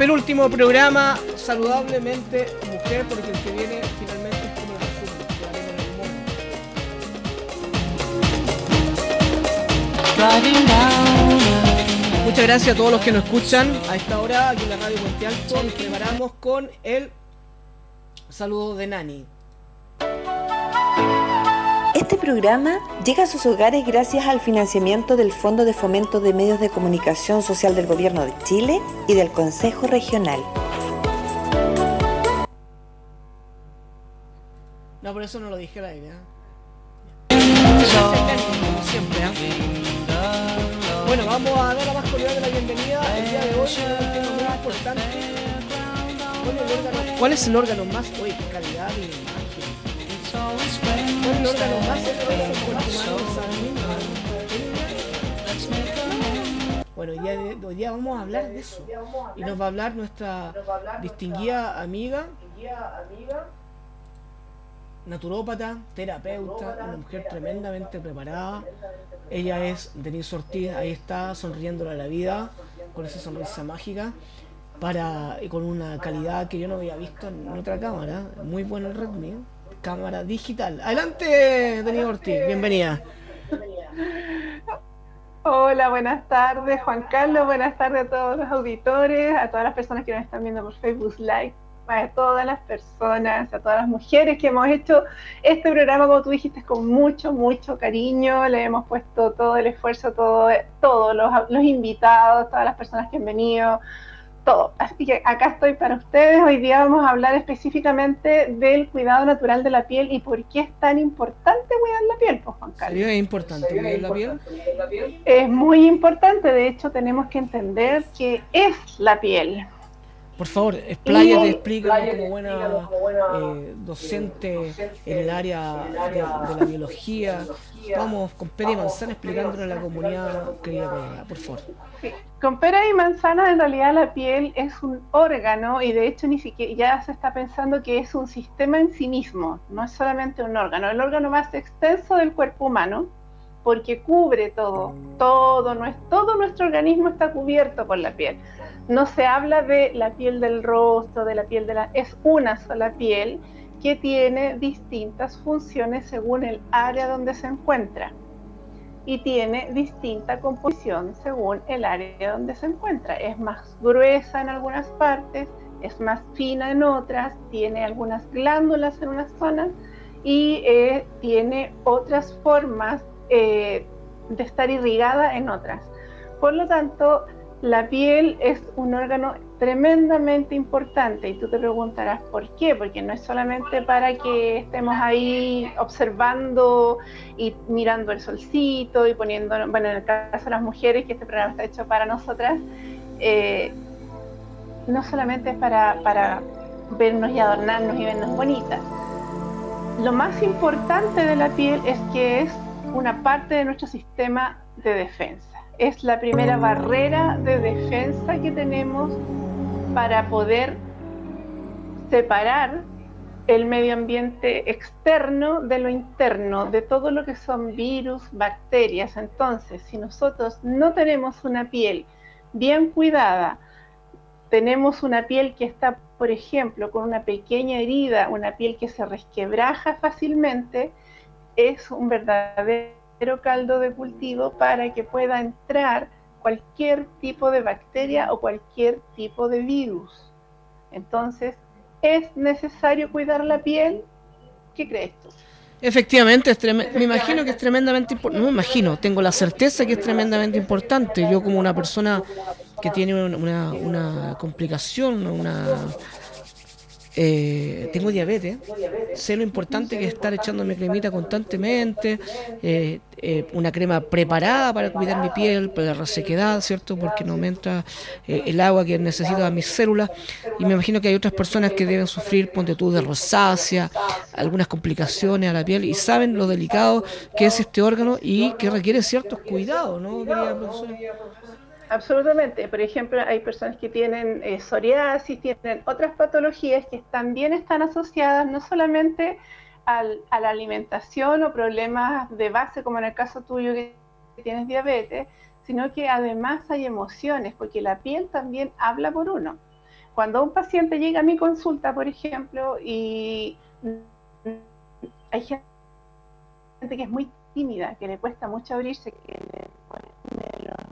penúltimo programa, saludablemente mujer, porque el que viene finalmente es como el resumen, que haremos en algún momento. Muchas gracias a todos los que nos escuchan a esta hora aquí en la radio Puente Alto. Nos preparamos con el saludo de Nani. Este programa llega a sus hogares gracias al financiamiento del Fondo de Fomento de Medios de Comunicación Social del Gobierno de Chile y del Consejo Regional. No, por eso no lo dije al aire, como siempre, Bueno, vamos a dar la más cordial de la bienvenida el día de hoy, un tema muy importante. ¿Cuál es el órgano más? Oye, qué calidad de imagen. ¿Cuál es el órgano más extenso humano? Bueno, hoy día vamos a hablar de eso. Y nos va a hablar nuestra distinguida amiga, naturópata, terapeuta, una mujer tremendamente preparada. Ella es Denise Ortiz, ahí está, sonriéndole a la vida, con esa sonrisa mágica, y con una calidad que yo no había visto en otra cámara. Muy bueno el Redmi, cámara digital. Adelante, Denise Ortiz, bienvenida. Hola, buenas tardes, Juan Carlos, buenas tardes a todos los auditores, a todas las personas que nos están viendo por Facebook Live, a todas las personas, a todas las mujeres que hemos hecho este programa, como tú dijiste, con mucho, mucho cariño. Le hemos puesto todo el esfuerzo, todos los invitados, todas las personas que han venido, todo. Así que acá estoy para ustedes. Hoy día vamos a hablar específicamente del cuidado natural de la piel y por qué es tan importante cuidar la piel, pues, Juan Carlos. ¿Es importante cuidar la piel? Es muy importante. De hecho, tenemos que entender qué es la piel. Por favor, expláyate, explícame como buena docente en el área de la biología. Vamos con pera y manzana explicándole a la comunidad querida, por favor. Sí. Con pera y manzana, en realidad la piel es un órgano y de hecho ni siquiera ya se está pensando que es un sistema en sí mismo, no es solamente un órgano, el órgano más extenso del cuerpo humano, porque cubre todo nuestro organismo está cubierto por la piel. No se habla de la piel del rostro, es una sola piel que tiene distintas funciones según el área donde se encuentra y tiene distinta composición según el área donde se encuentra. Es más gruesa en algunas partes, es más fina en otras, tiene algunas glándulas en unas zonas y tiene otras formas de estar irrigada en otras. Por lo tanto, la piel es un órgano tremendamente importante y tú te preguntarás ¿por qué? Porque no es solamente para que estemos ahí observando y mirando el solcito y poniendo, bueno, en el caso de las mujeres, que este programa está hecho para nosotras, no solamente es para vernos y adornarnos y vernos bonitas. Lo más importante de la piel es que es una parte de nuestro sistema de defensa. Es la primera barrera de defensa que tenemos para poder separar el medio ambiente externo de lo interno, de todo lo que son virus, bacterias. Entonces, si nosotros no tenemos una piel bien cuidada, tenemos una piel que está, por ejemplo, con una pequeña herida, una piel que se resquebraja fácilmente, es un verdadero caldo de cultivo para que pueda entrar cualquier tipo de bacteria o cualquier tipo de virus. Entonces, ¿es necesario cuidar la piel? ¿Qué crees tú? Efectivamente, me imagino que es tremendamente importante. No me imagino, tengo la certeza que es tremendamente importante. Yo, como una persona que tiene una complicación, tengo diabetes, sé lo importante que es estar echándome cremita constantemente, una crema preparada para cuidar mi piel, para la resequedad, ¿cierto? Porque no aumenta el agua que necesito a mis células. Y me imagino que hay otras personas que deben sufrir, ponte tú, de rosácea, algunas complicaciones a la piel, y saben lo delicado que es este órgano y que requiere ciertos cuidados, ¿no, querida profesora? Absolutamente. Por ejemplo, hay personas que tienen psoriasis, tienen otras patologías que también están asociadas no solamente a la alimentación o problemas de base, como en el caso tuyo que tienes diabetes, sino que además hay emociones, porque la piel también habla por uno. Cuando un paciente llega a mi consulta, por ejemplo, y hay gente que es muy tímida, que le cuesta mucho abrirse, que me lo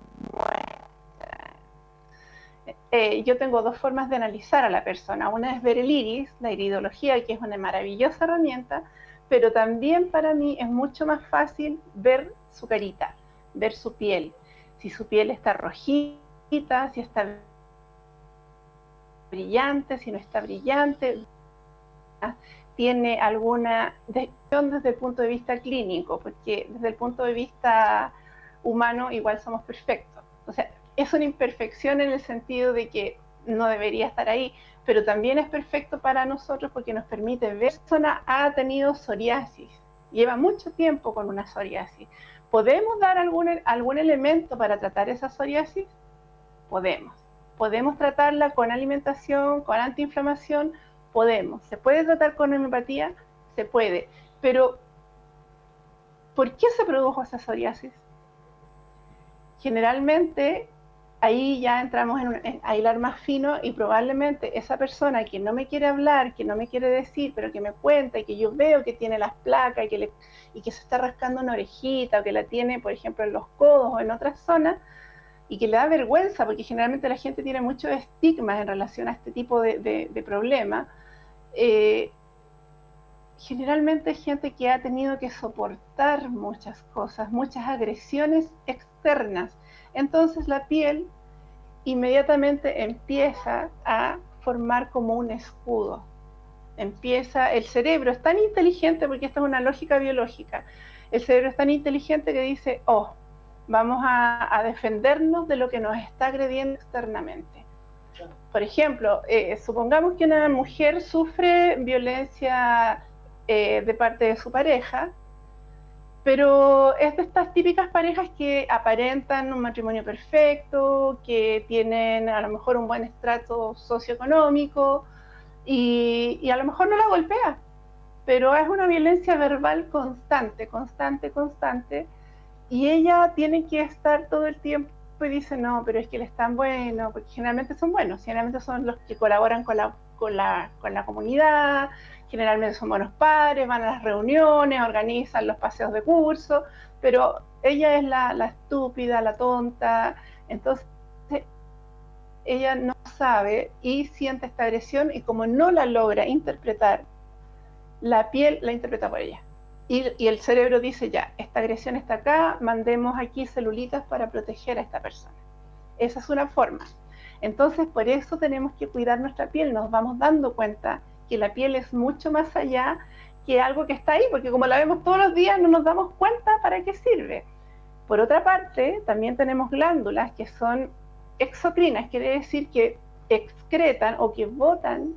muestra. Yo tengo dos formas de analizar a la persona. Una es ver el iris, la iridología, que es una maravillosa herramienta, pero también para mí es mucho más fácil ver su carita, ver su piel. Si su piel está rojita, si está brillante, si no está brillante, tiene alguna desviación desde el punto de vista clínico, porque desde el punto de vista humano igual somos perfectos. O sea, es una imperfección en el sentido de que no debería estar ahí, pero también es perfecto para nosotros porque nos permite ver si la persona ha tenido psoriasis, lleva mucho tiempo con una psoriasis. ¿Podemos dar algún elemento para tratar esa psoriasis? Podemos tratarla con alimentación, con antiinflamación, podemos. ¿Se puede tratar con homeopatía? Se puede. Pero, ¿por qué se produjo esa psoriasis? Generalmente, ahí ya entramos a hilar más fino y probablemente esa persona que no me quiere hablar, que no me quiere decir, pero que me cuenta y que yo veo que tiene las placas y que se está rascando una orejita o que la tiene, por ejemplo, en los codos o en otras zonas, y que le da vergüenza, porque generalmente la gente tiene muchos estigmas en relación a este tipo de problemas. Generalmente es gente que ha tenido que soportar muchas cosas, muchas agresiones externas. Entonces la piel inmediatamente empieza a formar como un escudo. El cerebro es tan inteligente, porque esta es una lógica biológica, el cerebro es tan inteligente que dice, vamos a defendernos de lo que nos está agrediendo externamente. Por ejemplo, supongamos que una mujer sufre violencia de parte de su pareja, pero es de estas típicas parejas que aparentan un matrimonio perfecto, que tienen a lo mejor un buen estrato socioeconómico y a lo mejor no la golpea, pero es una violencia verbal constante, y ella tiene que estar todo el tiempo y dice, no, pero es que él es tan bueno, porque generalmente son buenos, generalmente son los que colaboran con la comunidad, generalmente son buenos padres, van a las reuniones, organizan los paseos de curso, pero ella es la estúpida, la tonta, entonces ella no sabe y siente esta agresión, y como no la logra interpretar, la piel la interpreta por ella. Y el cerebro dice, ya, esta agresión está acá, mandemos aquí celulitas para proteger a esta persona. Esa es una forma. Entonces, por eso tenemos que cuidar nuestra piel. Nos vamos dando cuenta que la piel es mucho más allá que algo que está ahí, porque como la vemos todos los días, no nos damos cuenta para qué sirve. Por otra parte, también tenemos glándulas que son exocrinas, quiere decir que excretan o que botan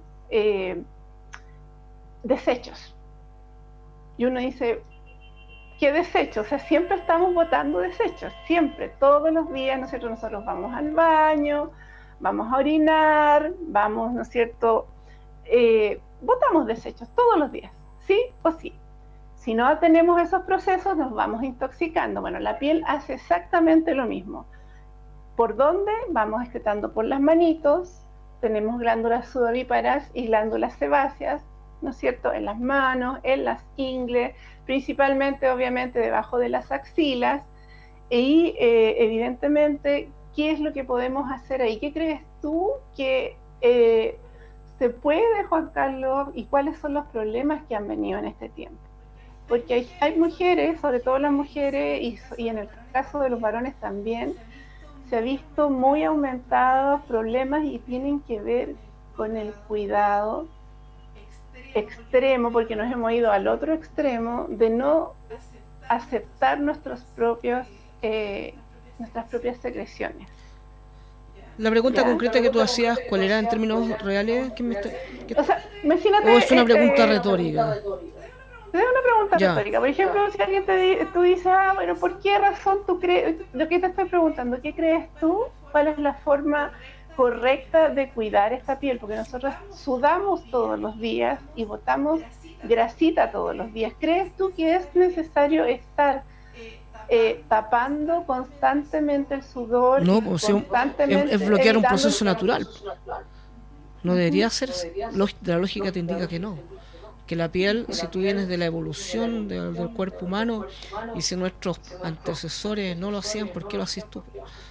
desechos. Y uno dice, ¿qué desechos? O sea, siempre estamos botando desechos, siempre, todos los días, ¿no es cierto? Nosotros vamos al baño, vamos a orinar, vamos, ¿no es cierto? Botamos desechos todos los días, ¿sí o sí? Si no tenemos esos procesos, nos vamos intoxicando. Bueno, la piel hace exactamente lo mismo. ¿Por dónde? Vamos excretando por las manitos, tenemos glándulas sudoríparas y glándulas sebáceas, ¿no es cierto?, en las manos, en las ingles, principalmente, obviamente, debajo de las axilas, y evidentemente, ¿qué es lo que podemos hacer ahí? ¿Qué crees tú que se puede, Juan Carlos, y cuáles son los problemas que han venido en este tiempo? Porque hay mujeres, sobre todo las mujeres, y en el caso de los varones también, se ha visto muy aumentados problemas y tienen que ver con el cuidado extremo, porque nos hemos ido al otro extremo de no aceptar nuestras propias secreciones. La pregunta concreta que tú hacías, ¿cuál era en términos reales? O sea, imagínate, ¿o es una pregunta retórica? Es una pregunta retórica. Por ejemplo, si alguien tú dices, bueno, ¿por qué razón tú crees? Lo que te estoy preguntando, ¿qué crees tú? ¿Cuál es la forma correcta de cuidar esta piel? Porque nosotros sudamos todos los días y botamos grasita todos los días. ¿Crees tú que es necesario estar tapando constantemente el sudor? No, pues es bloquear un proceso natural. No debería ser, la lógica te indica que no. Que la piel, si tú vienes de la evolución del cuerpo humano, y si nuestros antecesores no lo hacían, ¿por qué lo hacías tú?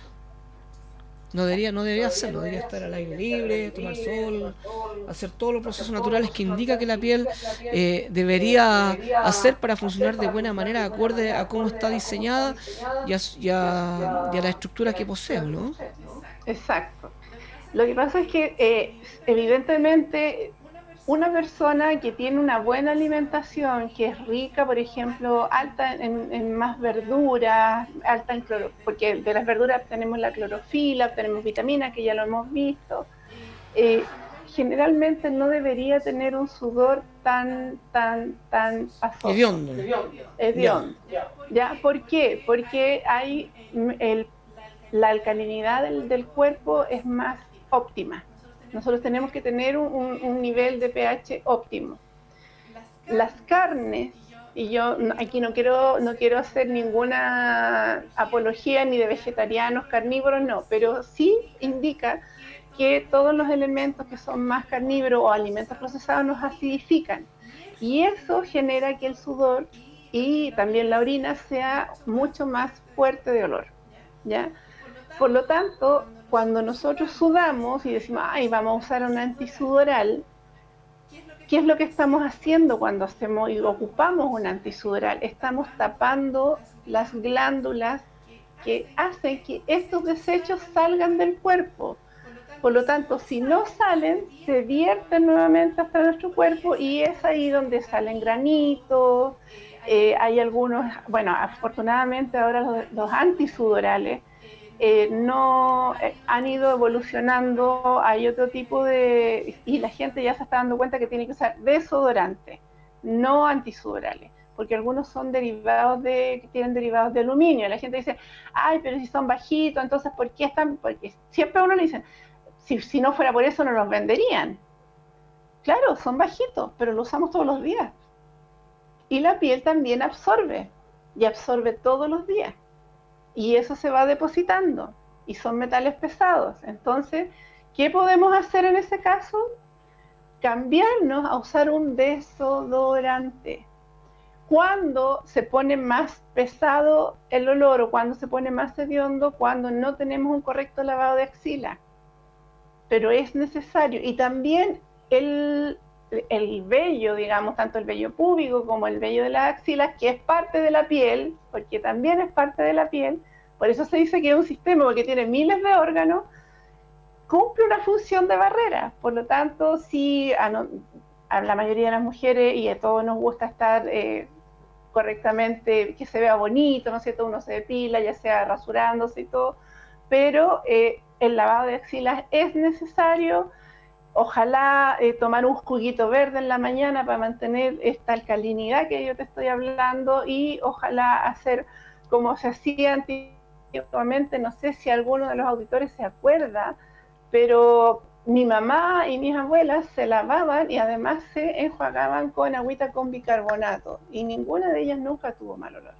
No debería hacerlo, debería estar al aire libre, tomar sol, hacer todos los procesos naturales que indica que la piel debería hacer para funcionar de buena manera, acorde a cómo está diseñada y a la estructura que posee, ¿no? Exacto. Lo que pasa es que evidentemente una persona que tiene una buena alimentación, que es rica, por ejemplo, alta en más verduras, alta en porque de las verduras obtenemos la clorofila, obtenemos vitaminas, que ya lo hemos visto, generalmente no debería tener un sudor tan pasoso. Hediondo. ¿Ya? ¿Por qué? Porque hay la alcalinidad del cuerpo es más óptima. Nosotros tenemos que tener un nivel de pH óptimo. Las carnes, y yo aquí no quiero hacer ninguna apología ni de vegetarianos, carnívoros, no, pero sí indica que todos los elementos que son más carnívoros o alimentos procesados nos acidifican. Y eso genera que el sudor y también la orina sea mucho más fuerte de olor, ¿ya? Por lo tanto, cuando nosotros sudamos y decimos, ay, vamos a usar un antisudoral, ¿qué es lo que estamos haciendo cuando hacemos y ocupamos un antisudoral? Estamos tapando las glándulas que hacen que estos desechos salgan del cuerpo. Por lo tanto, si no salen, se vierten nuevamente hasta nuestro cuerpo y es ahí donde salen granitos. Hay algunos, bueno, afortunadamente ahora los antisudorales no han ido evolucionando, hay otro tipo y la gente ya se está dando cuenta que tiene que usar desodorantes, no antisudorales, porque algunos son que tienen derivados de aluminio. La gente dice, ay, pero si son bajitos, entonces ¿por qué están? Porque siempre a uno le dicen, si no fuera por eso no los venderían. Claro, son bajitos, pero lo usamos todos los días. Y la piel también absorbe, y absorbe todos los días. Y eso se va depositando, y son metales pesados. Entonces, ¿qué podemos hacer en ese caso? Cambiarnos a usar un desodorante. Cuando se pone más pesado el olor o cuando se pone más hediondo, cuando no tenemos un correcto lavado de axila. Pero es necesario. Y también el vello, digamos, tanto el vello púbico como el vello de las axilas, que es parte de la piel, porque también es parte de la piel, por eso se dice que es un sistema, porque tiene miles de órganos, cumple una función de barrera. Por lo tanto, si a la mayoría de las mujeres, y a todos nos gusta estar correctamente, que se vea bonito, ¿no es cierto? Uno se depila, ya sea rasurándose y todo, pero el lavado de axilas es necesario. Ojalá tomar un juguito verde en la mañana para mantener esta alcalinidad que yo te estoy hablando, y ojalá hacer como se hacía antiguamente. No sé si alguno de los auditores se acuerda, pero mi mamá y mis abuelas se lavaban y además se enjuagaban con agüita con bicarbonato, y ninguna de ellas nunca tuvo mal olor.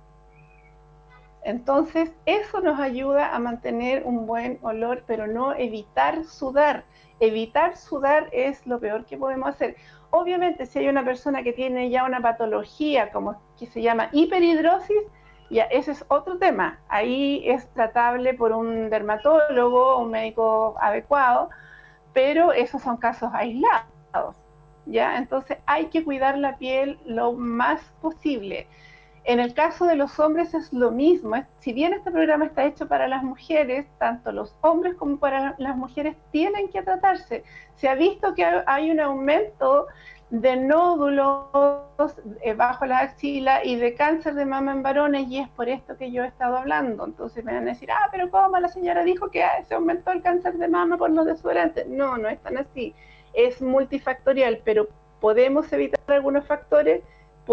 Entonces eso nos ayuda a mantener un buen olor, pero no evitar sudar. Evitar sudar es lo peor que podemos hacer. Obviamente, si hay una persona que tiene ya una patología como que se llama hiperhidrosis, ya ese es otro tema. Ahí es tratable por un dermatólogo, un médico adecuado, pero esos son casos aislados, ¿ya? Entonces hay que cuidar la piel lo más posible. En el caso de los hombres es lo mismo. Si bien este programa está hecho para las mujeres, tanto los hombres como para las mujeres tienen que tratarse. Se ha visto que hay un aumento de nódulos bajo la axila y de cáncer de mama en varones, y es por esto que yo he estado hablando. Entonces me van a decir, pero ¿cómo la señora dijo que se aumentó el cáncer de mama por los desodorantes? No, no es tan así. Es multifactorial, pero podemos evitar algunos factores.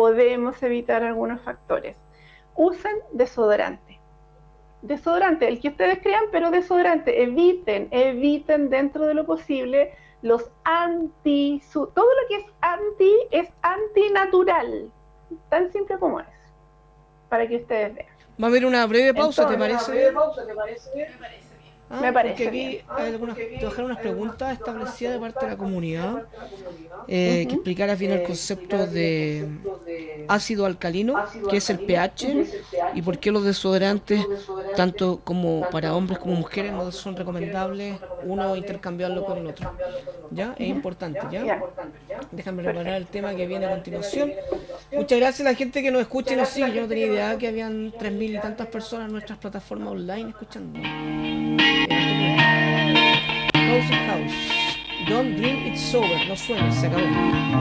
Usen desodorante. Desodorante, el que ustedes crean, pero desodorante. Eviten dentro de lo posible los todo lo que es antinatural. Tan simple como es. Para que ustedes vean. Va a haber una breve pausa, entonces, ¿te parece bien? Me parece bien. Me parece porque aquí bien. hay te dejaron unas preguntas establecidas de parte de la comunidad, que explicaras bien el concepto de ácido alcalino, que es el pH, y por qué los desodorantes, tanto como para hombres como mujeres, no son recomendables uno intercambiarlo con el otro. ¿Ya? Es importante, ¿ya? Ya, Déjame preparar el perfecto. tema que viene a continuación. Muchas gracias a la gente que nos escucha y nos sigue. Yo no tenía idea que habían 3000 y tantas personas en nuestras plataformas online escuchando. House of House. Don't dream it's over. No sueñes, se acabó.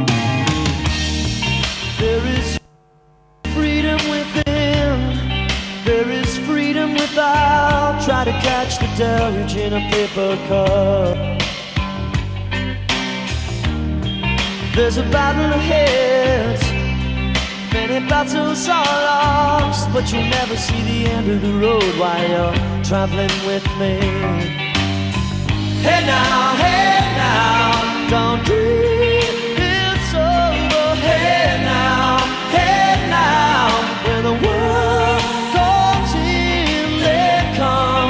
There is freedom within. There is freedom without. Try to catch the deluge in a paper cup. There's a battle ahead. Many battles are lost, but you'll never see the end of the road while you're traveling with me. Hey now, don't dream it's over. Hey now, when the world comes in, they come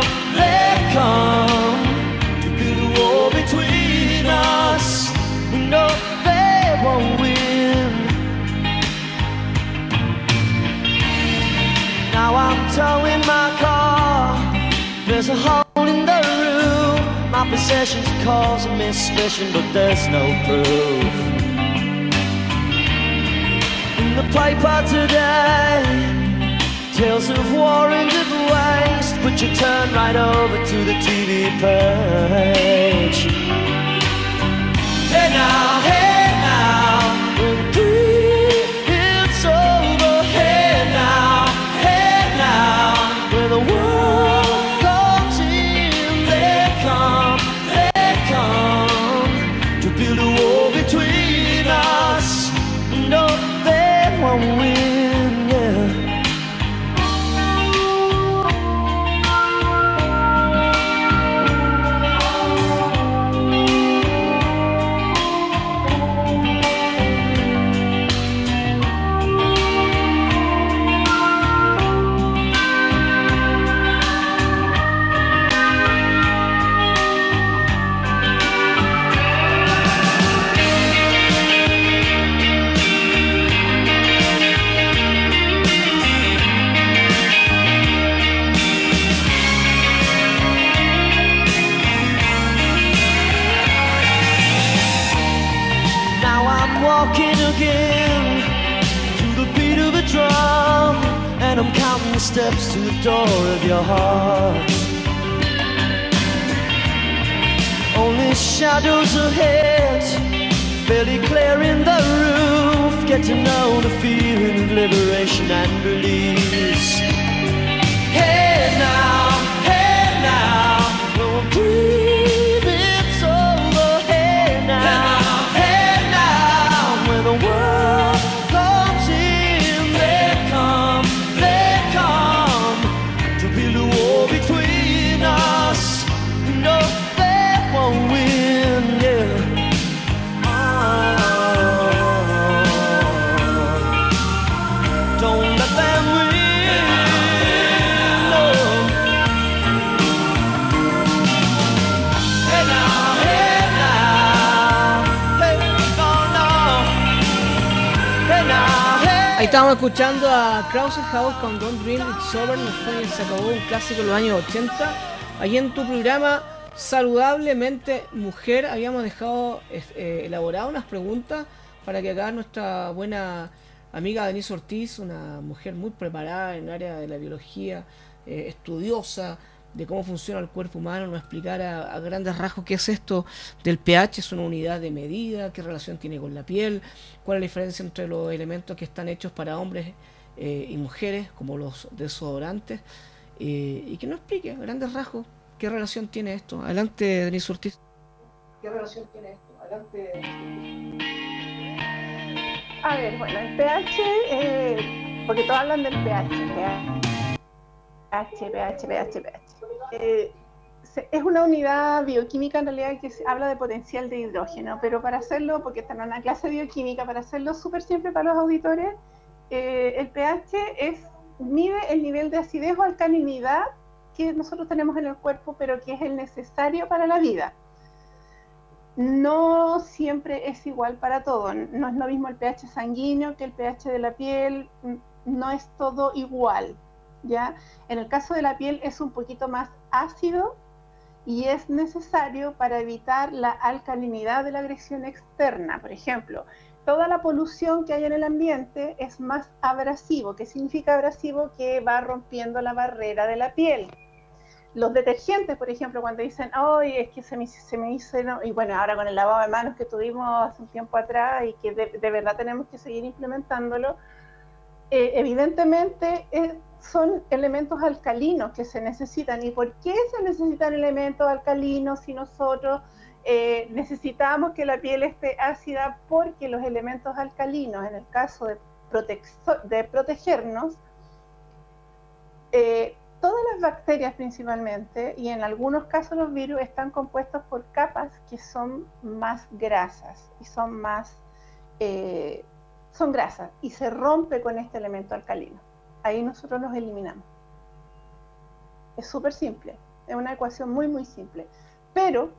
to build a wall between us. We know they won't win. Now I'm towing my car. There's a hole in the roof. My possessions cause a suspicion, but there's no proof. In the paper today, tales of war and of waste, but you turn right over to the TV page. Hey now, when it's over. Hey now, when the world comes in, they come to build a wall between us. No, they won't win, yeah. Walking again to the beat of a drum, and I'm counting the steps to the door of your heart. Only shadows ahead, barely clearing the roof. Get to know the feeling of liberation and release. Hey now, we'll breathe, it's over. Hey now. When the world comes in, they come to build a wall between us. No, they won't win, yeah. Don't let them win, no. Hey now, Ahí estábamos escuchando a Krause House con Don't Dream It's Over. No sueñes, se acabó, un clásico de los años 80. Ahí en tu programa Saludablemente Mujer habíamos dejado elaboradas unas preguntas para que acá nuestra buena amiga Denise Ortiz, una mujer muy preparada en el área de la biología, estudiosa de cómo funciona el cuerpo humano, nos explicara a grandes rasgos qué es esto del pH, es una unidad de medida, qué relación tiene con la piel, cuál es la diferencia entre los elementos que están hechos para hombres y mujeres, como los desodorantes, y que nos explique a grandes rasgos qué relación tiene esto. Adelante, Denise Ortiz. ¿Qué relación tiene esto? Adelante. A ver, bueno, el pH, porque todos hablan del pH. Es una unidad bioquímica en realidad que habla de potencial de hidrógeno, pero para hacerlo, porque está en una clase de bioquímica, para hacerlo súper simple para los auditores, el pH mide el nivel de acidez o alcalinidad que nosotros tenemos en el cuerpo, pero que es el necesario para la vida. No siempre es igual para todo, no es lo mismo el pH sanguíneo que el pH de la piel, no es todo igual, ¿ya? En el caso de la piel es un poquito más ácido y es necesario para evitar la alcalinidad de la agresión externa. Por ejemplo, toda la polución que hay en el ambiente es más abrasivo. ¿Qué significa abrasivo? Que va rompiendo la barrera de la piel. Los detergentes, por ejemplo, cuando dicen, ¡ay, es que se me hizo! ¿No? Y bueno, ahora con el lavado de manos que tuvimos hace un tiempo atrás y que de verdad tenemos que seguir implementándolo, evidentemente son elementos alcalinos que se necesitan. ¿Y por qué se necesitan elementos alcalinos si nosotros necesitamos que la piel esté ácida? Porque los elementos alcalinos, en el caso de protegernos, todas las bacterias principalmente, y en algunos casos los virus, están compuestos por capas que son más grasas y son grasas, y se rompe con este elemento alcalino. Ahí nosotros los eliminamos. Es súper simple, es una ecuación muy muy simple, pero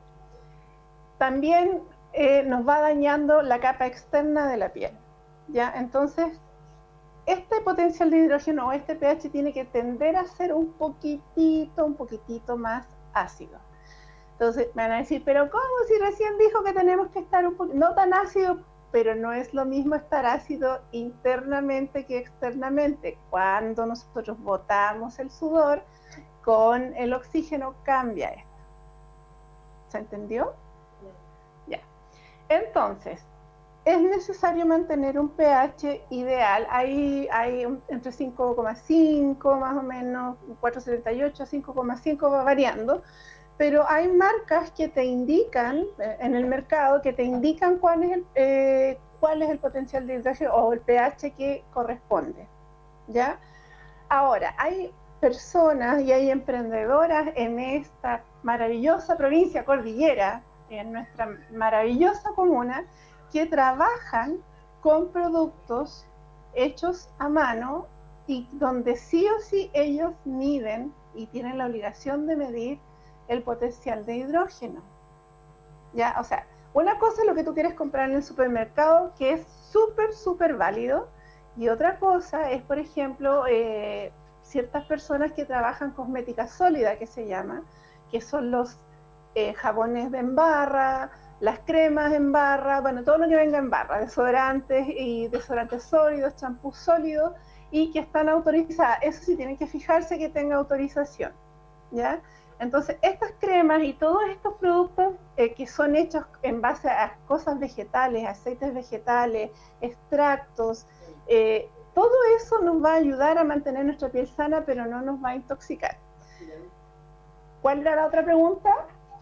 también nos va dañando la capa externa de la piel, ¿ya? Entonces este potencial de hidrógeno o este pH tiene que tender a ser un poquitito más ácido. Entonces me van a decir, pero ¿cómo si recién dijo que tenemos que estar no tan ácido? Pero no es lo mismo estar ácido internamente que externamente. Cuando nosotros botamos el sudor, con el oxígeno cambia esto. ¿Se entendió? Ya. Entonces, es necesario mantener un pH ideal. Hay entre 5,5 más o menos, 4,78, 5,5 va variando, pero hay marcas que te indican en el mercado, que te indican cuál es el potencial de hidrógeno o el pH que corresponde, ¿ya? Ahora, hay personas y hay emprendedoras en esta maravillosa provincia cordillera, en nuestra maravillosa comuna, que trabajan con productos hechos a mano y donde sí o sí ellos miden y tienen la obligación de medir el potencial de hidrógeno, ¿ya? O sea, una cosa es lo que tú quieres comprar en el supermercado, que es súper válido, y otra cosa es, por ejemplo, ciertas personas que trabajan cosmética sólida, que se llama, que son los jabones en barra, las cremas en barra, bueno, todo lo que venga en barra, desodorantes y desodorantes sólidos, champús sólidos, y que están autorizadas. Eso sí, tienen que fijarse que tenga autorización, ¿ya? Entonces, estas cremas y todos estos productos que son hechos en base a cosas vegetales, aceites vegetales, extractos, todo eso nos va a ayudar a mantener nuestra piel sana, pero no nos va a intoxicar. ¿Cuál era la otra pregunta?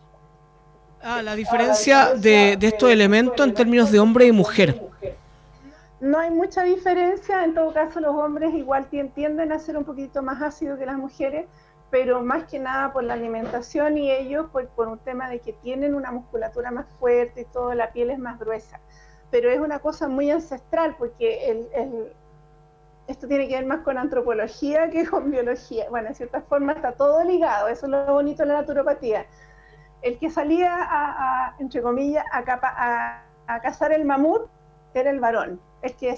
La diferencia de estos elementos en términos de hombre y mujer. No hay mucha diferencia, en todo caso los hombres igual tienden a ser un poquito más ácidos que las mujeres, pero más que nada por la alimentación y ellos por un tema de que tienen una musculatura más fuerte y todo, la piel es más gruesa. Pero es una cosa muy ancestral, porque esto tiene que ver más con antropología que con biología. Bueno, en cierta forma está todo ligado, eso es lo bonito de la naturopatía. El que salía entre comillas, a cazar el mamut era el varón. El que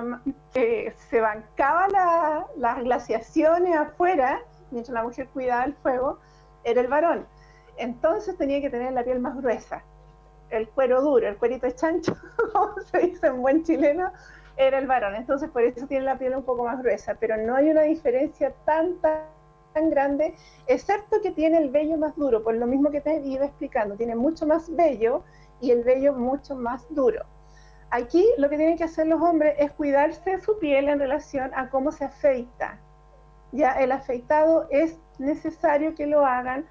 se bancaba las glaciaciones afuera, mientras la mujer cuidaba el fuego, era el varón. Entonces tenía que tener la piel más gruesa, el cuero duro, el cuerito de chancho, como se dice en buen chileno, era el varón. Entonces por eso tiene la piel un poco más gruesa, pero no hay una diferencia tan grande, excepto que tiene el vello más duro, por lo mismo que te he ido explicando, tiene mucho más vello y el vello mucho más duro. Aquí lo que tienen que hacer los hombres es cuidarse su piel en relación a cómo se afeita. Ya el afeitado es necesario que lo hagan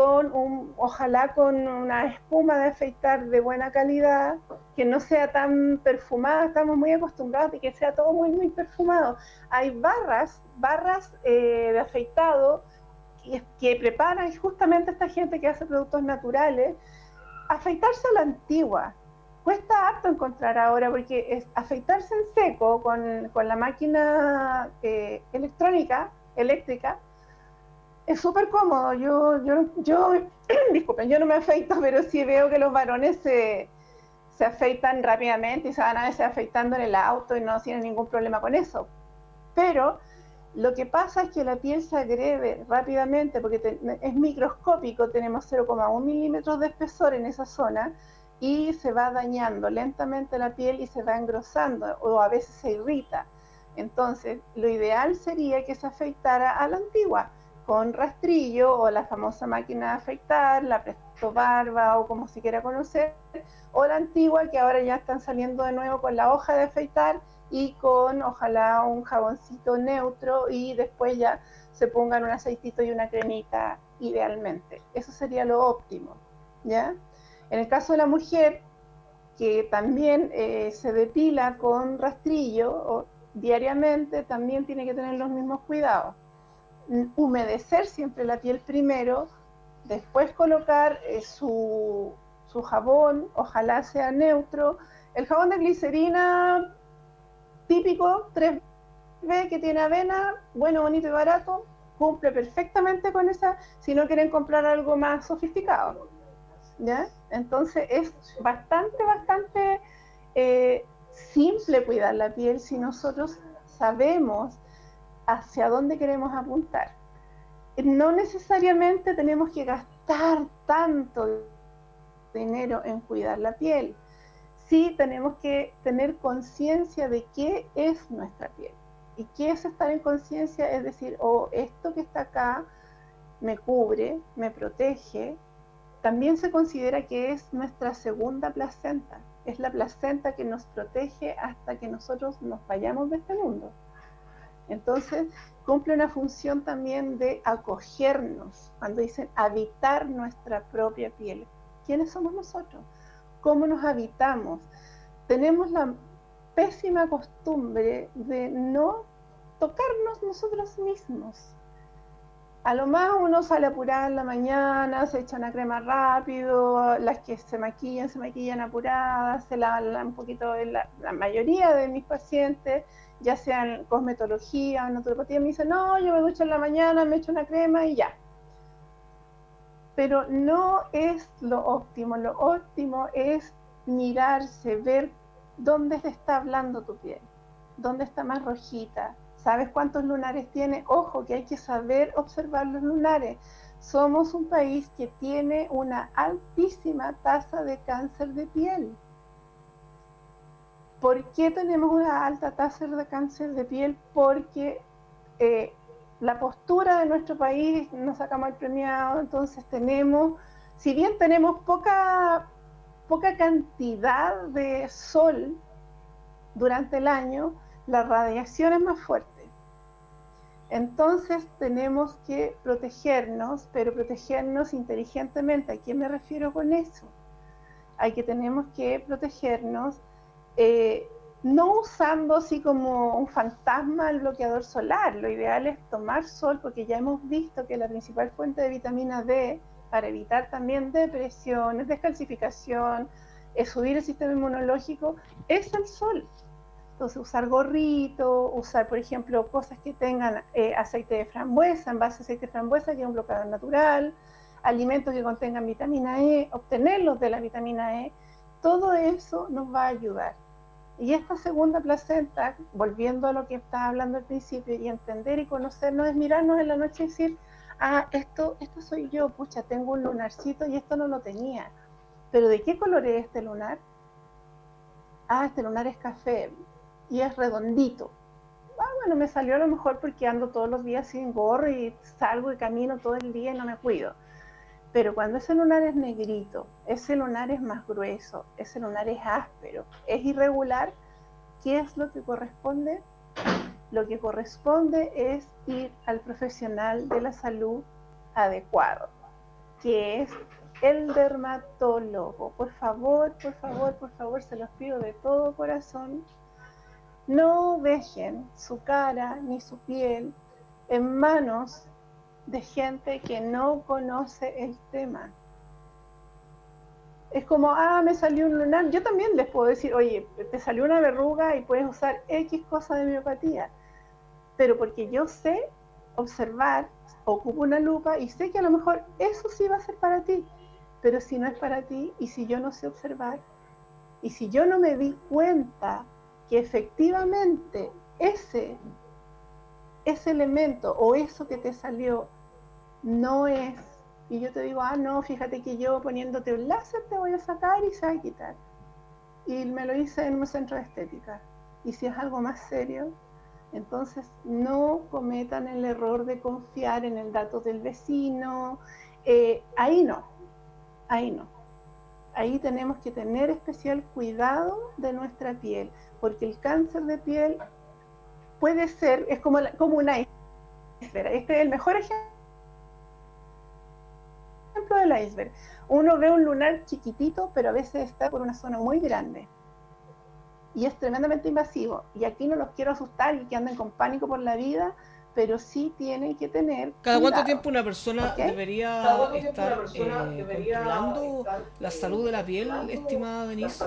ojalá con una espuma de afeitar de buena calidad, que no sea tan perfumada. Estamos muy acostumbrados a que sea todo muy perfumado. Hay barras de afeitado que preparan justamente esta gente que hace productos naturales, afeitarse a la antigua. Cuesta harto encontrar ahora, porque afeitarse en seco con la máquina eléctrica, Es súper cómodo. Yo disculpen, yo no me afeito, pero sí veo que los varones se afeitan rápidamente y se van a veces afeitando en el auto y no tienen ningún problema con eso. Pero lo que pasa es que la piel se agrede rápidamente porque es microscópico, tenemos 0,1 milímetros de espesor en esa zona y se va dañando lentamente la piel y se va engrosando o a veces se irrita. Entonces, lo ideal sería que se afeitara a la antigua, con rastrillo o la famosa máquina de afeitar, la Presto Barba o como se quiera conocer, o la antigua que ahora ya están saliendo de nuevo con la hoja de afeitar y con ojalá un jaboncito neutro y después ya se pongan un aceitito y una cremita idealmente. Eso sería lo óptimo, ¿ya? En el caso de la mujer que también se depila con rastrillo diariamente, también tiene que tener los mismos cuidados. Humedecer siempre la piel primero, después colocar su jabón, ojalá sea neutro. El jabón de glicerina típico 3B que tiene avena, bueno, bonito y barato, cumple perfectamente con esa, si no quieren comprar algo más sofisticado, ¿ya? Entonces es bastante simple cuidar la piel si nosotros sabemos hacia dónde queremos apuntar. No necesariamente tenemos que gastar tanto dinero en cuidar la piel. Sí tenemos que tener conciencia de qué es nuestra piel. ¿Y qué es estar en conciencia? Es decir, esto que está acá me cubre, me protege. También se considera que es nuestra segunda placenta. Es la placenta que nos protege hasta que nosotros nos vayamos de este mundo. Entonces, cumple una función también de acogernos. Cuando dicen habitar nuestra propia piel, ¿quiénes somos nosotros? ¿Cómo nos habitamos? Tenemos la pésima costumbre de no tocarnos nosotros mismos. A lo más uno sale apurada en la mañana, se echa una crema rápido, las que se maquillan apuradas, se lavan un poquito, la mayoría de mis pacientes, ya sea en cosmetología o en naturopatía, me dicen, no, yo me ducho en la mañana, me echo una crema y ya. Pero no es lo óptimo es mirarse, ver dónde se está hablando tu piel, dónde está más rojita. ¿Sabes cuántos lunares tiene? Ojo, que hay que saber observar los lunares. Somos un país que tiene una altísima tasa de cáncer de piel. ¿Por qué tenemos una alta tasa de cáncer de piel? Porque la postura de nuestro país, nos sacamos el premiado, entonces si bien tenemos poca cantidad de sol durante el año, la radiación es más fuerte. Entonces tenemos que protegernos, pero protegernos inteligentemente. ¿A qué me refiero con eso? Tenemos que protegernos no usando así como un fantasma el bloqueador solar. Lo ideal es tomar sol, porque ya hemos visto que la principal fuente de vitamina D, para evitar también depresiones, descalcificación, subir el sistema inmunológico, es el sol. Entonces, usar gorrito, usar, por ejemplo, cosas que tengan aceite de frambuesa, en base a aceite de frambuesa, que es un bloqueador natural, alimentos que contengan vitamina E, obtenerlos de la vitamina E, todo eso nos va a ayudar. Y esta segunda placenta, volviendo a lo que estaba hablando al principio, y entender y conocernos, es mirarnos en la noche y decir, esto soy yo, pucha, tengo un lunarcito y esto no lo tenía. ¿Pero de qué color es este lunar? Este lunar es café y es redondito. Bueno, me salió a lo mejor porque ando todos los días sin gorro y salgo y camino todo el día y no me cuido. Pero cuando ese lunar es negrito, ese lunar es más grueso, ese lunar es áspero, es irregular, ¿qué es lo que corresponde? Lo que corresponde es ir al profesional de la salud adecuado, que es el dermatólogo. Por favor, se los pido de todo corazón, no dejen su cara ni su piel en manos de gente que no conoce el tema. Es como, me salió un lunar. Yo también les puedo decir, oye, te salió una verruga y puedes usar X cosa de miopatía. Pero porque yo sé, observar, ocupo una lupa y sé que a lo mejor eso sí va a ser para ti, pero si no es para ti, y si yo no sé observar, y si yo no me di cuenta que efectivamente ese elemento o eso que te salió no es, y yo te digo, no, fíjate que yo poniéndote un láser te voy a sacar y se va a quitar, y me lo hice en un centro de estética, y si es algo más serio, entonces no cometan el error de confiar en el dato del vecino, ahí no, ahí tenemos que tener especial cuidado de nuestra piel, porque el cáncer de piel puede ser, es como un iceberg. Este es el mejor ejemplo del iceberg. Uno ve un lunar chiquitito, pero a veces está por una zona muy grande. Y es tremendamente invasivo. Y aquí no los quiero asustar y que anden con pánico por la vida, pero sí tienen que tener ¿Cada cuidado. cuánto tiempo una persona debería estar controlando la salud de la piel, estimada Denise?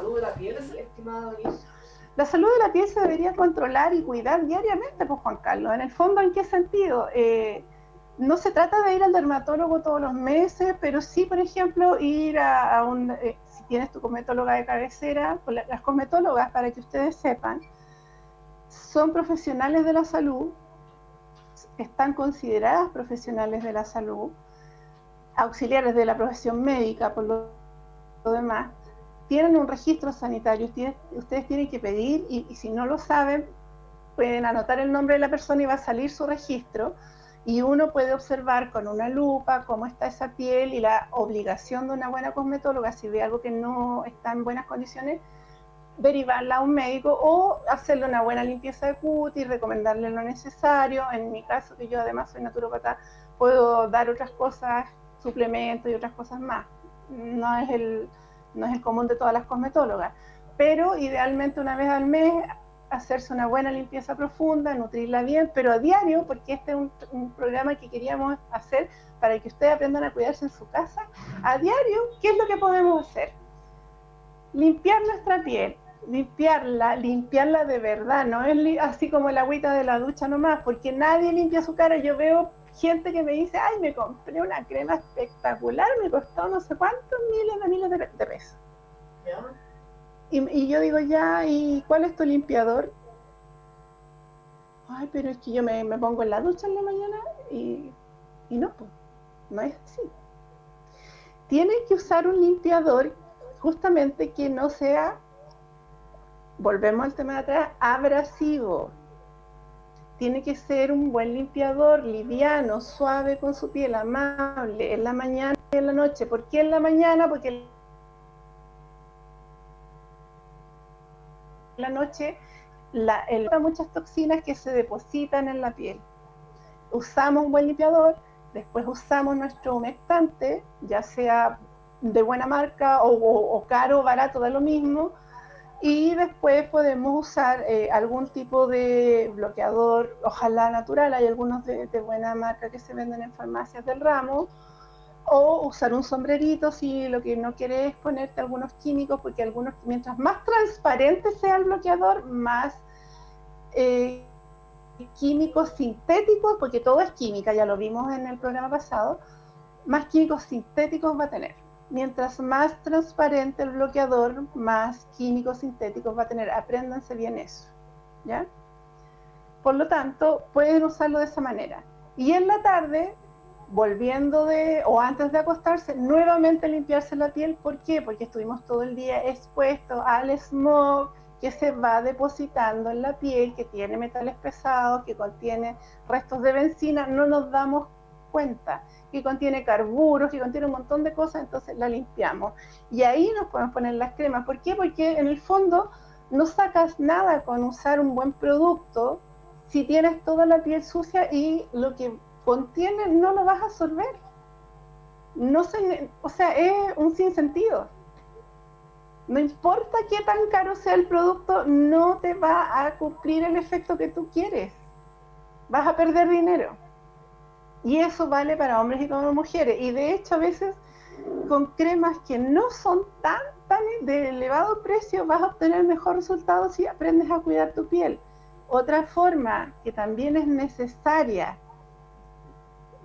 La salud de la piel se debería controlar y cuidar diariamente, pues, Juan Carlos. En el fondo, ¿en qué sentido? No se trata de ir al dermatólogo todos los meses, pero sí, por ejemplo, ir a un... si tienes tu cosmetóloga de cabecera, pues las cosmetólogas, para que ustedes sepan, son profesionales de la salud, están consideradas profesionales de la salud, auxiliares de la profesión médica, por lo demás, tienen un registro sanitario, ustedes tienen que pedir, y si no lo saben, pueden anotar el nombre de la persona y va a salir su registro, y uno puede observar con una lupa cómo está esa piel, y la obligación de una buena cosmetóloga, si ve algo que no está en buenas condiciones, derivarla a un médico o hacerle una buena limpieza de cutis, recomendarle lo necesario. En mi caso, que yo además soy naturópata, puedo dar otras cosas, suplementos y otras cosas más. No es el común de todas las cosmetólogas, pero idealmente una vez al mes hacerse una buena limpieza profunda, nutrirla bien, pero a diario, porque este es un programa que queríamos hacer para que ustedes aprendan a cuidarse en su casa. A diario, ¿qué es lo que podemos hacer? Limpiar nuestra piel, limpiarla de verdad, no es así como el agüita de la ducha nomás, porque nadie limpia su cara. Yo veo gente que me dice, ay, me compré una crema espectacular, me costó no sé cuántos miles de pesos. ¿Ya? Y yo digo, ya, ¿y cuál es tu limpiador? Ay, pero es que yo me pongo en la ducha en la mañana y no, pues, no es así. Tienen que usar un limpiador justamente que no sea, volvemos al tema de atrás, abrasivo. Tiene que ser un buen limpiador, liviano, suave con su piel, amable, en la mañana y en la noche. ¿Por qué en la mañana? Porque en la noche hay muchas toxinas que se depositan en la piel. Usamos un buen limpiador, después usamos nuestro humectante, ya sea de buena marca o caro o barato, da lo mismo, y después podemos usar algún tipo de bloqueador, ojalá natural, hay algunos de buena marca que se venden en farmacias del ramo, o usar un sombrerito si lo que no quieres es ponerte algunos químicos, porque algunos, mientras más transparente sea el bloqueador, más químicos sintéticos, porque todo es química, ya lo vimos en el programa pasado, más químicos sintéticos va a tener. Mientras más transparente el bloqueador, más químicos sintéticos va a tener. Apréndanse bien eso, ¿ya? Por lo tanto, pueden usarlo de esa manera. Y en la tarde, volviendo o antes de acostarse, nuevamente limpiarse la piel. ¿Por qué? Porque estuvimos todo el día expuestos al smog que se va depositando en la piel, que tiene metales pesados, que contiene restos de benzina, no nos damos cuenta, que contiene carburos, que contiene un montón de cosas, entonces la limpiamos. Y ahí nos podemos poner las cremas. ¿Por qué? Porque en el fondo no sacas nada con usar un buen producto si tienes toda la piel sucia y lo que contiene no lo vas a absorber. O sea, es un sinsentido. No importa qué tan caro sea el producto, no te va a cumplir el efecto que tú quieres. Vas a perder dinero. Y eso vale para hombres y para mujeres. Y de hecho, a veces con cremas que no son tan de elevado precio, vas a obtener mejor resultado si aprendes a cuidar tu piel. Otra forma que también es necesaria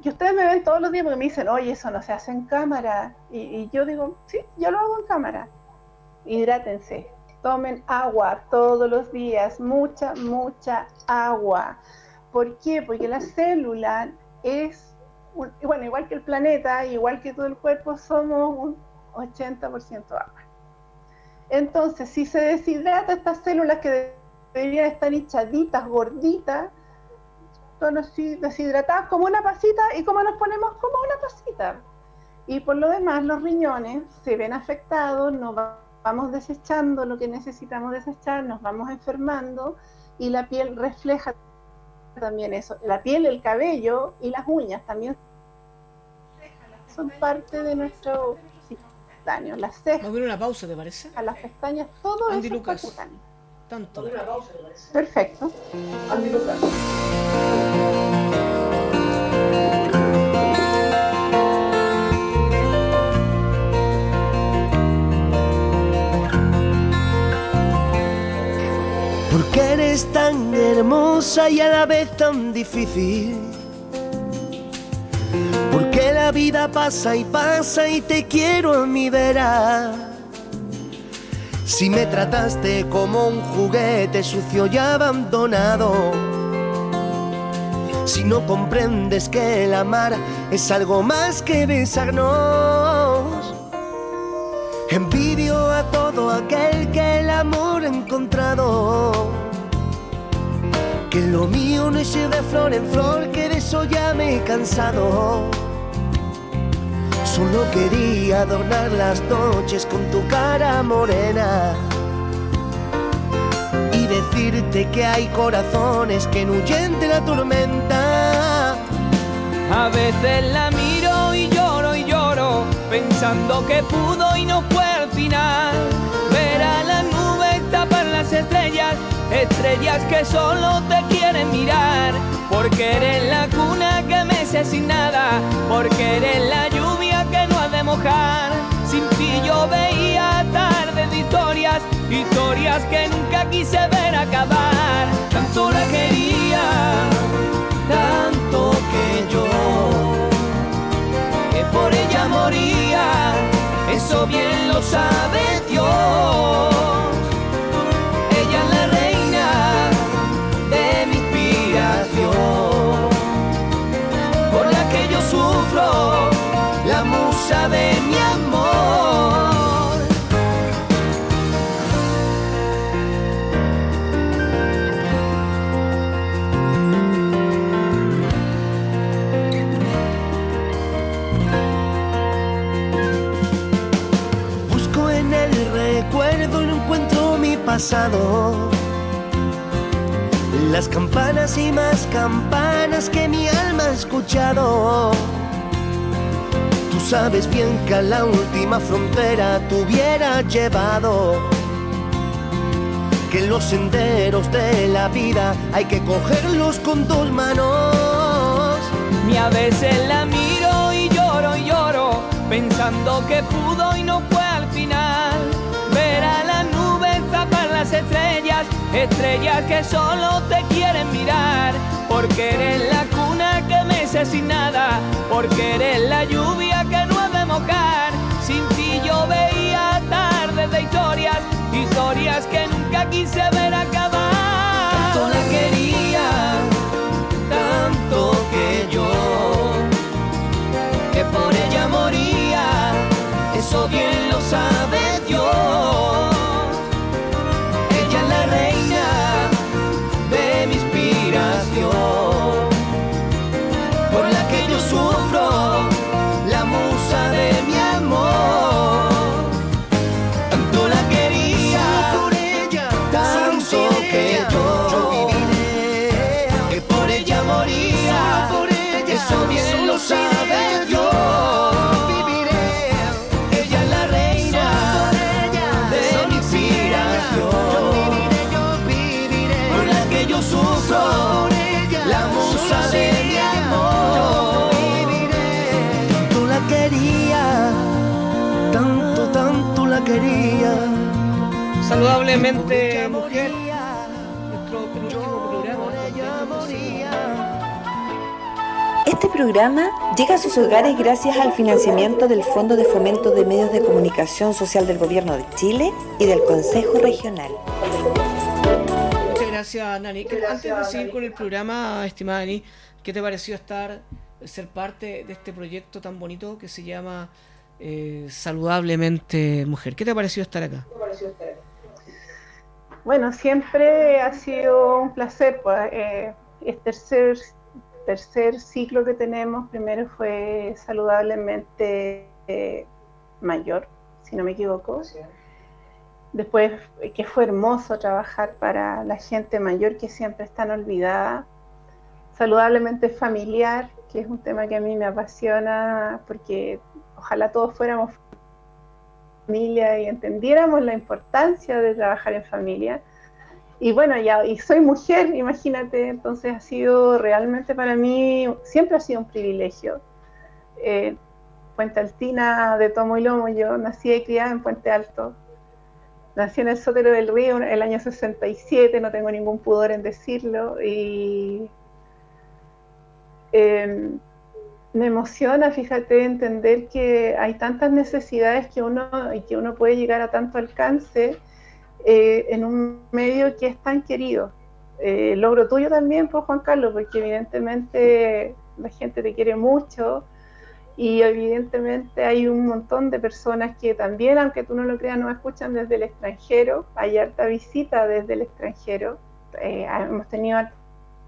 que ustedes me ven todos los días porque me dicen, oye, eso no se hace en cámara. Y yo digo, sí, yo lo hago en cámara. Hidrátense, tomen agua todos los días, mucha agua. ¿Por qué? Porque la célula es, bueno, igual que el planeta, igual que todo el cuerpo, somos un 80% agua. Entonces, si se deshidrata estas células que deberían estar hinchaditas, gorditas, son así deshidratadas como una pasita, y como nos ponemos como una pasita. Y por lo demás, los riñones se ven afectados, nos vamos desechando lo que necesitamos desechar, nos vamos enfermando, y la piel refleja también eso. La piel, el cabello y las uñas también son parte de nuestro cutáneo. Las cejas. Vamos a ver una pausa, ¿te parece? A las pestañas, todo Andy eso Lucas. es cutáneo. Tanto. Perfecto. Andy Lucas. Porque eres tan hermosa y a la vez tan difícil. Porque la vida pasa y te quiero a mi vera. Si me trataste como un juguete sucio y abandonado, si no comprendes que el amar es algo más que besarnos, envidio a todo aquel que el amor ha encontrado. Que lo mío no es ir de flor en flor, que de eso ya me he cansado. Solo quería adornar las noches con tu cara morena y decirte que hay corazones que no huyen de la tormenta. A veces la miro y lloro, pensando que pudo y no fue al final. Ver a las nubes tapar las estrellas, estrellas que solo te quieren mirar. Porque eres la cuna que mece sin nada, porque eres la lluvia que no ha de mojar. Sin ti yo veía tardes de historias, historias que nunca quise ver acabar. Tanto la quería, tanto que yo, que por ella moría, eso bien lo sabe Dios. Ella es la reina de mi inspiración, por la que yo sufro, la musa de mi amor. Busco en el recuerdo y no encuentro mi pasado. Las campanas y más campanas que mi alma ha escuchado. Tú sabes bien que a la última frontera te hubiera llevado. Que los senderos de la vida hay que cogerlos con dos manos. Y a veces la miro y lloro, pensando que pudo y no fue al final. Ver a las nubes tapar las estrellas, estrellas que solo te quieren mirar. Porque eres la cuna que mece sin nada, porque eres la lluvia que no ha de mojar. Sin ti yo veía tardes de historias, historias que nunca quise ver acabar. Tanto la quería, tanto que yo, que por ella moría, eso bien lo sabe Dios. Ella es la reina de mi inspiración, por la que yo sufro, la musa de mi amor. Tanto la quería, Por ella, tanto que yo viviré. que por ella moría, Por ella, eso bien lo sabe Dios. Viviré. Ella es la reina de mi inspiración, Yo viviré. por la que yo sufro, Por ella, la musa de mi amor. Tanto la quería, tanto la quería. Saludablemente mujer, nuestro penúltimo programa. Este programa llega a sus hogares gracias al financiamiento del Fondo de Fomento de Medios de Comunicación Social del Gobierno de Chile y del Consejo Regional. Muchas gracias, Nani. Antes de seguir con el programa, estimada Nani, ¿qué te pareció ser parte de este proyecto tan bonito que se llama Saludablemente Mujer? ¿Qué te pareció estar acá? Bueno, siempre ha sido un placer, pues, es tercer ciclo que tenemos. Primero fue Saludablemente Mayor, si no me equivoco. Sí. Después, que fue hermoso trabajar para la gente mayor que siempre están olvidada. Saludablemente Familiar, que es un tema que a mí me apasiona, porque ojalá todos fuéramos familia y entendiéramos la importancia de trabajar en familia. Y bueno, y soy mujer, imagínate, entonces ha sido realmente para mí, siempre ha sido un privilegio. Puente Altina de tomo y lomo, yo nací y criada en Puente Alto. Nací en el Sotero del Río el año 67, no tengo ningún pudor en decirlo, y me emociona, fíjate, entender que hay tantas necesidades que uno puede llegar a tanto alcance en un medio que es tan querido. Logro tuyo también, pues, Juan Carlos, porque evidentemente la gente te quiere mucho y evidentemente hay un montón de personas que también, aunque tú no lo creas, nos escuchan desde el extranjero. Hay harta visita desde el extranjero. Hemos tenido harta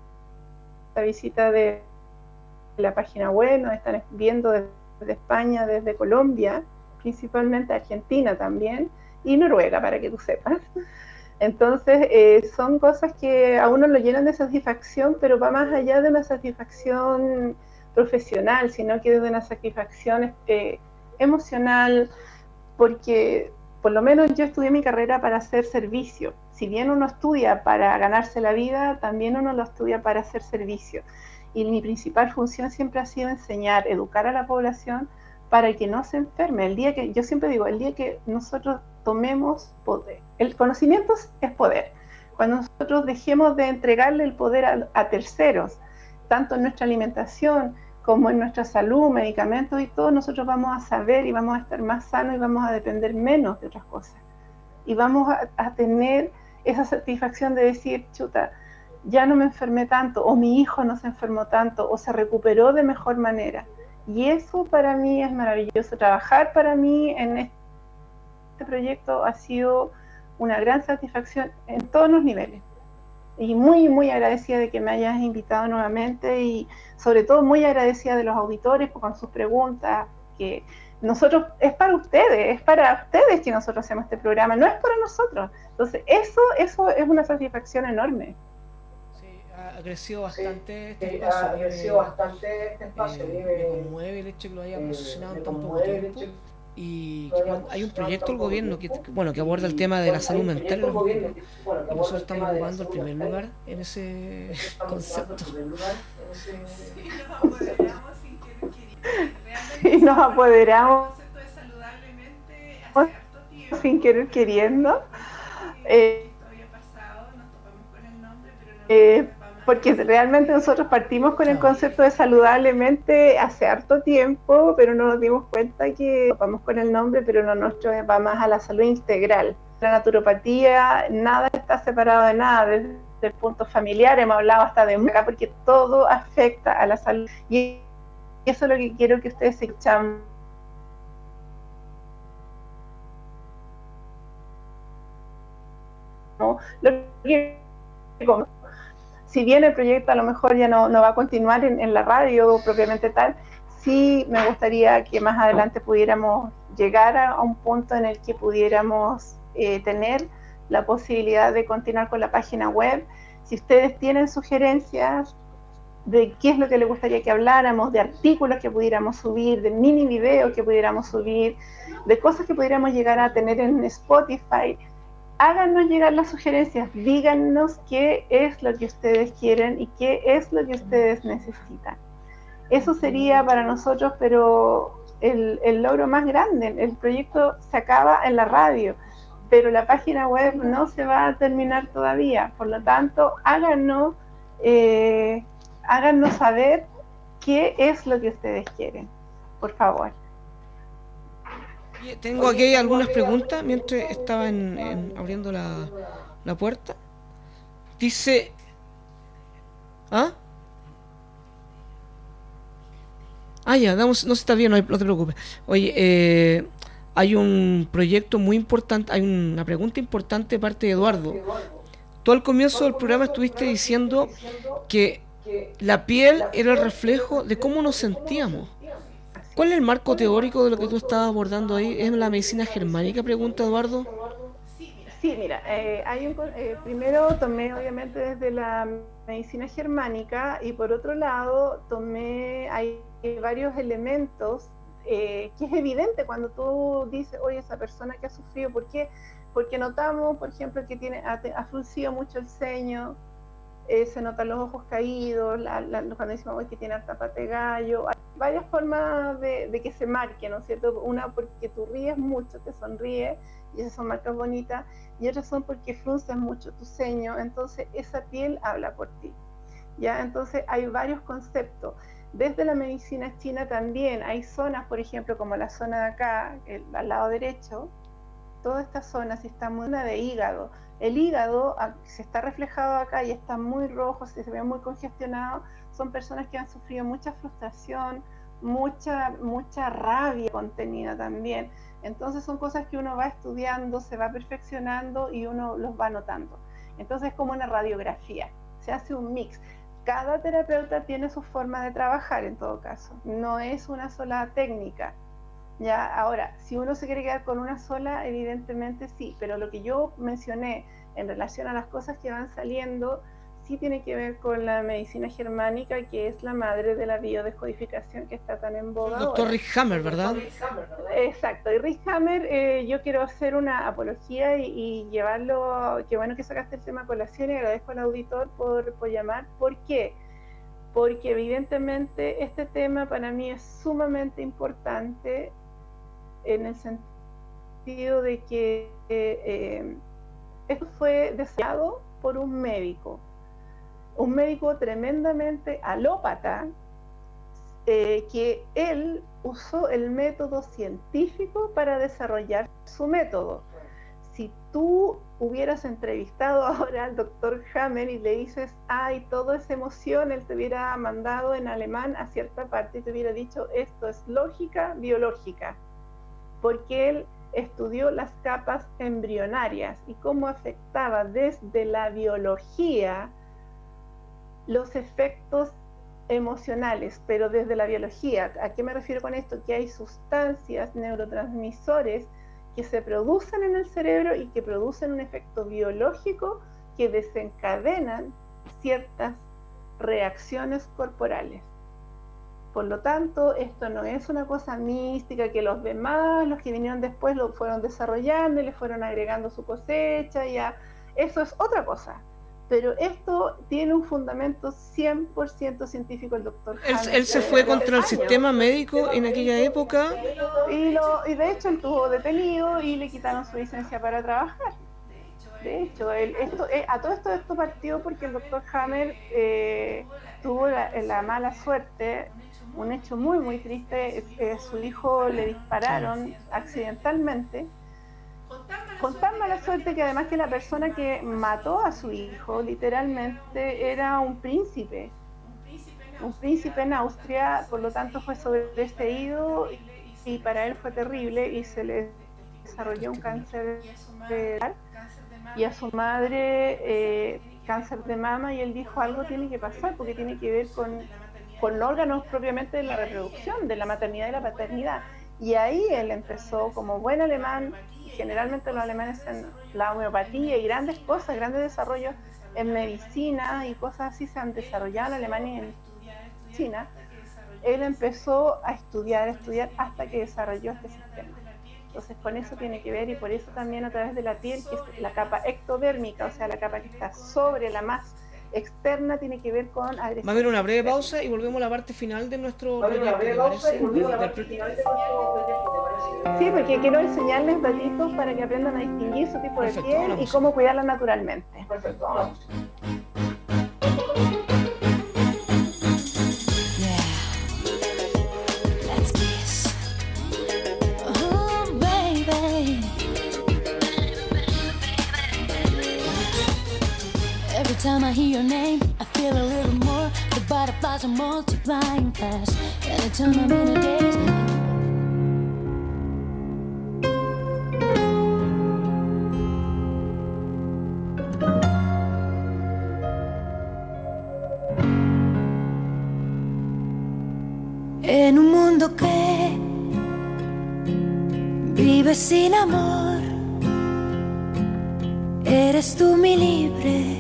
visita de la página web, nos están viendo desde España, desde Colombia, principalmente Argentina también, y Noruega, para que tú sepas. Entonces, son cosas que a uno lo llenan de satisfacción, pero va más allá de una satisfacción profesional, sino que de una satisfacción emocional, porque por lo menos yo estudié mi carrera para hacer servicio. Si bien uno estudia para ganarse la vida, también uno lo estudia para hacer servicio. Y mi principal función siempre ha sido enseñar, educar a la población para que no se enferme. Yo siempre digo, el día que nosotros tomemos poder, el conocimiento es poder. Cuando nosotros dejemos de entregarle el poder a terceros, tanto en nuestra alimentación como en nuestra salud, medicamentos y todo, nosotros vamos a saber y vamos a estar más sanos y vamos a depender menos de otras cosas. Y vamos a tener esa satisfacción de decir, chuta, ya no me enfermé tanto, o mi hijo no se enfermó tanto, o se recuperó de mejor manera. Y eso para mí es maravilloso. Trabajar para mí en este proyecto ha sido una gran satisfacción en todos los niveles. Y muy, muy agradecida de que me hayas invitado nuevamente, y sobre todo muy agradecida de los auditores con sus preguntas, que nosotros, es para ustedes que nosotros hacemos este programa, no es para nosotros. Entonces eso es una satisfacción enorme. Ha crecido bastante este espacio. Me conmueve el hecho que lo haya posicionado en tan poco tiempo. Y hay un proyecto del gobierno que aborda el tema de la salud mental. Y nosotros estamos ocupando el primer lugar en ese concepto. Y nos apoderamos sin querer queriendo. Porque realmente nosotros partimos con el concepto de saludablemente hace harto tiempo, pero no nos dimos cuenta que vamos con el nombre, pero lo nuestro va más a la salud integral. La naturopatía, nada está separado de nada, desde el punto familiar, hemos hablado hasta de música, porque todo afecta a la salud. Y eso es lo que quiero que ustedes escuchen. Si bien el proyecto a lo mejor ya no va a continuar en la radio propiamente tal, sí me gustaría que más adelante pudiéramos llegar a un punto en el que pudiéramos tener la posibilidad de continuar con la página web. Si ustedes tienen sugerencias de qué es lo que les gustaría que habláramos, de artículos que pudiéramos subir, de mini videos que pudiéramos subir, de cosas que pudiéramos llegar a tener en Spotify, háganos llegar las sugerencias, díganos qué es lo que ustedes quieren y qué es lo que ustedes necesitan. Eso sería para nosotros, pero el logro más grande. El proyecto se acaba en la radio, pero la página web no se va a terminar todavía. Por lo tanto, háganos saber qué es lo que ustedes quieren, por favor. Tengo aquí algunas preguntas mientras estaba abriendo la puerta. Dice... ¿Ah? Ya, no se está bien, no te preocupes. Oye, hay un proyecto muy importante, hay una pregunta importante de parte de Eduardo. Tú al comienzo del programa estuviste diciendo que la piel era el reflejo de cómo nos sentíamos. ¿Cuál es el marco teórico de lo que tú estabas abordando ahí? ¿Es la medicina germánica? Pregunta Eduardo. Sí, mira, primero tomé obviamente desde la medicina germánica y por otro lado hay varios elementos que es evidente cuando tú dices, oye, esa persona que ha sufrido, ¿por qué? Porque notamos, por ejemplo, que ha fruncido mucho el ceño, se notan los ojos caídos, cuando decimos oye, que tiene harta pata de gallo. Hay varias formas de que se marque, ¿no es cierto? Una porque tú ríes mucho, te sonríes, y esas son marcas bonitas, y otras son porque frunces mucho tu ceño, entonces esa piel habla por ti, ¿ya? Entonces hay varios conceptos. Desde la medicina china también hay zonas, por ejemplo, como la zona de acá, al lado derecho, toda esta zona, si está muy de hígado, el hígado se está reflejado acá y está muy rojo, se ve muy congestionado, son personas que han sufrido mucha frustración, mucha rabia contenida también. Entonces son cosas que uno va estudiando, se va perfeccionando y uno los va notando. Entonces es como una radiografía, se hace un mix. Cada terapeuta tiene su forma de trabajar en todo caso, no es una sola técnica. Ya, ahora, si uno se quiere quedar con una sola, evidentemente sí, pero lo que yo mencioné en relación a las cosas que van saliendo, sí tiene que ver con la medicina germánica, que es la madre de la biodescodificación que está tan en boga. Doctor Rick Hammer, ¿verdad? Exacto, y Rick Hammer, yo quiero hacer una apología y llevarlo, qué bueno que sacaste el tema a colación y agradezco al auditor por llamar. ¿Por qué? Porque evidentemente este tema para mí es sumamente importante en el sentido de que esto fue desarrollado por un médico tremendamente alópata, que él usó el método científico para desarrollar su método. Si tú hubieras entrevistado ahora al doctor Hammer y le dices, toda esa emoción, él te hubiera mandado en alemán a cierta parte y te hubiera dicho, esto es lógica biológica, porque él estudió las capas embrionarias y cómo afectaba desde la biología los efectos emocionales, pero desde la biología. ¿A qué me refiero con esto? Que hay sustancias, neurotransmisores que se producen en el cerebro y que producen un efecto biológico que desencadenan ciertas reacciones corporales. Por lo tanto, esto no es una cosa mística que los demás, los que vinieron después, lo fueron desarrollando y le fueron agregando su cosecha, ya. Eso es otra cosa. Pero esto tiene un fundamento 100% científico. El doctor Hammer, él se fue contra el sistema médico en aquella época. Y de hecho él estuvo detenido y le quitaron su licencia para trabajar. De hecho, a todo esto partió porque el doctor Hammer tuvo la mala suerte, un hecho muy muy triste, su hijo le dispararon accidentalmente, con tan mala suerte que además que la persona que mató a su hijo literalmente era un príncipe en Austria, por lo tanto fue sobreseído y para él fue terrible y se le desarrolló un cáncer cerebral y a su madre cáncer de mama, y él dijo algo tiene que pasar porque tiene que ver con órganos propiamente de la reproducción, de la maternidad y la paternidad. Y ahí él empezó como buen alemán, y generalmente los alemanes en la homeopatía y grandes cosas, grandes desarrollos en medicina y cosas así se han desarrollado en Alemania y en China. Él empezó a estudiar hasta que desarrolló este sistema. Entonces con eso tiene que ver, y por eso también a través de la piel, que es la capa ectodérmica, o sea la capa que está sobre la más externa, tiene que ver con agresión. Va a haber una breve pausa y volvemos a la parte final de nuestro proyecto, ¿te parece? Sí, porque quiero enseñarles datitos para que aprendan a distinguir su tipo de piel y cómo cuidarla naturalmente. Perfecto, vamos. time I hear your name, I feel a little more. The butterflies are multiplying fast. Anytime I'm in a daze. En un mundo que vive sin amor, eres tú mi libre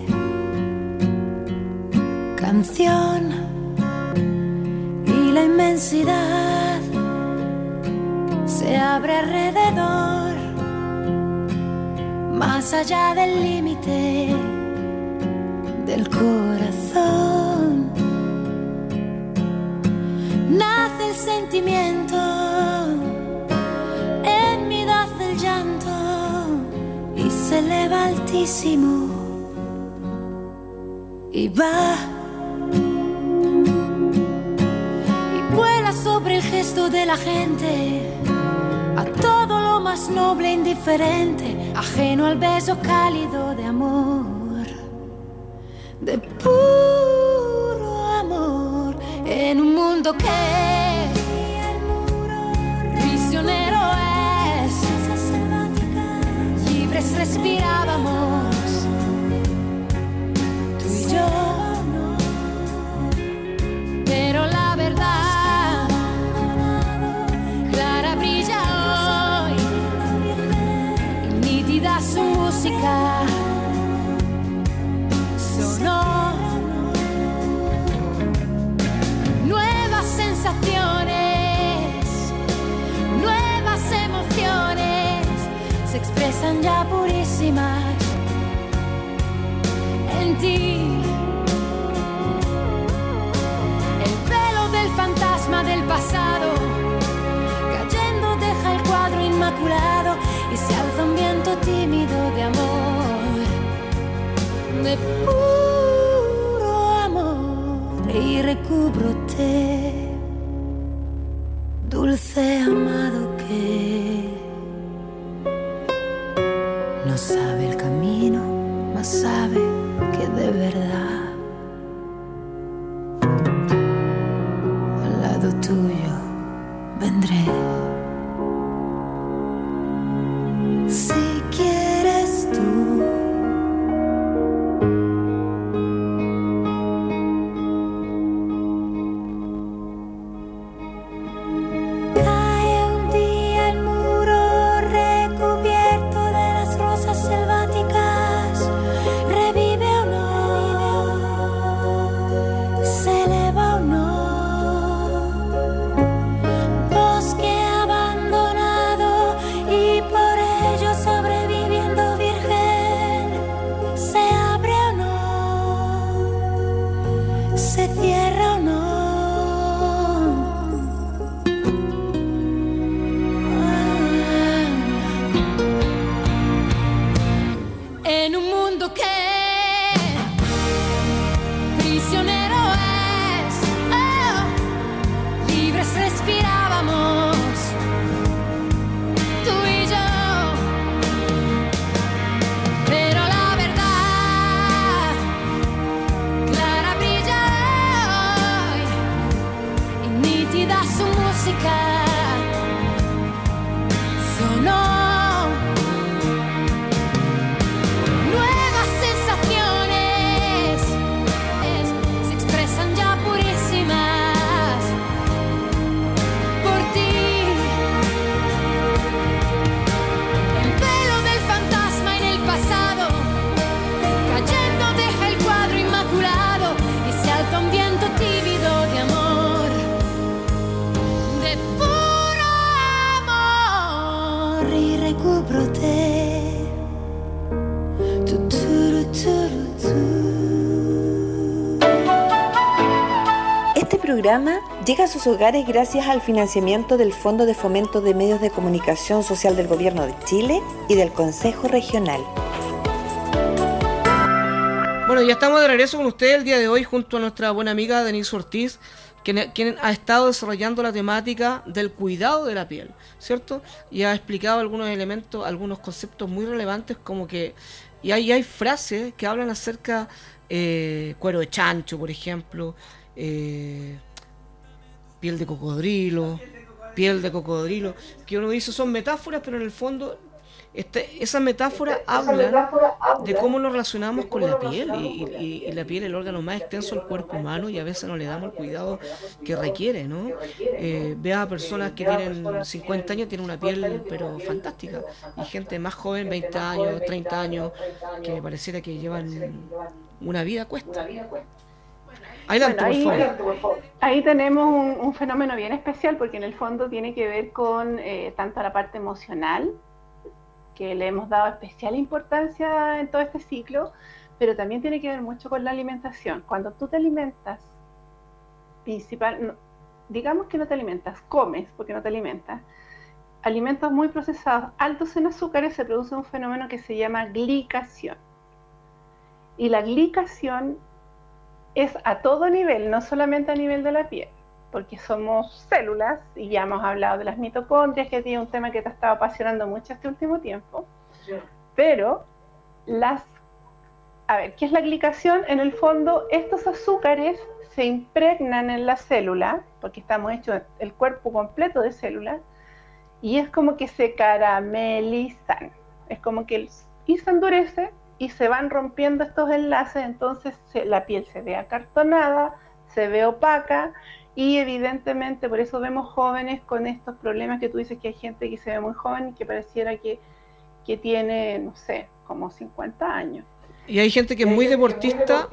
canción, y la inmensidad se abre alrededor, más allá del límite del corazón. Nace el sentimiento, en mí nace el llanto y se eleva altísimo y va y vuela sobre el gesto de la gente, a todo lo más noble e indiferente, ajeno al beso cálido de amor, de puro amor. En un mundo que prisionero es, libres respirábamos, tú y yo, pero la verdad clara brilla hoy, y nítida su música sonó. Nuevas emociones se expresan ya purísimas en ti. El velo del fantasma del pasado cayendo deja el cuadro inmaculado y se alza un viento tímido de amor, de puro amor, y recúbrote, dulce amado que no sabe el camino, mas sabe que de verdad al lado tuyo vendré. Si quieres tú, Este programa llega a sus hogares gracias al financiamiento del Fondo de Fomento de Medios de Comunicación Social del Gobierno de Chile y del Consejo Regional. Bueno, ya estamos de regreso con ustedes el día de hoy junto a nuestra buena amiga Denise Ortiz, quien ha estado desarrollando la temática del cuidado de la piel, ¿cierto? Y ha explicado algunos elementos, algunos conceptos muy relevantes, como que y hay frases que hablan acerca cuero de chancho, por ejemplo, piel de cocodrilo, que uno dice son metáforas, pero en el fondo esas metáforas hablan de cómo nos relacionamos con la piel, y la piel es el órgano más extenso del cuerpo humano, y a veces no le damos el cuidado que requiere, ¿no? Veas a personas que tienen 50 años, tienen una piel pero fantástica, y gente más joven, 20 años, 30 años, que pareciera que llevan una vida a cuesta. Adelante, por favor. Ahí tenemos un fenómeno bien especial, porque en el fondo tiene que ver con tanto la parte emocional, que le hemos dado especial importancia en todo este ciclo, pero también tiene que ver mucho con la alimentación. Cuando tú te alimentas, digamos que no te alimentas, comes porque no te alimentas, alimentos muy procesados, altos en azúcares, se produce un fenómeno que se llama glicación. Y la glicación es a todo nivel, no solamente a nivel de la piel, porque somos células, y ya hemos hablado de las mitocondrias, que es un tema que te ha estado apasionando mucho este último tiempo. Sí. Pero ¿qué es la glicación? En el fondo, estos azúcares se impregnan en la célula, porque estamos hechos el cuerpo completo de células, y es como que se caramelizan, es como que y se endurece, y se van rompiendo estos enlaces, entonces la piel se ve acartonada, se ve opaca, y evidentemente por eso vemos jóvenes con estos problemas que tú dices, que hay gente que se ve muy joven y que pareciera que tiene, no sé, como 50 años. Y hay gente que es muy deportista,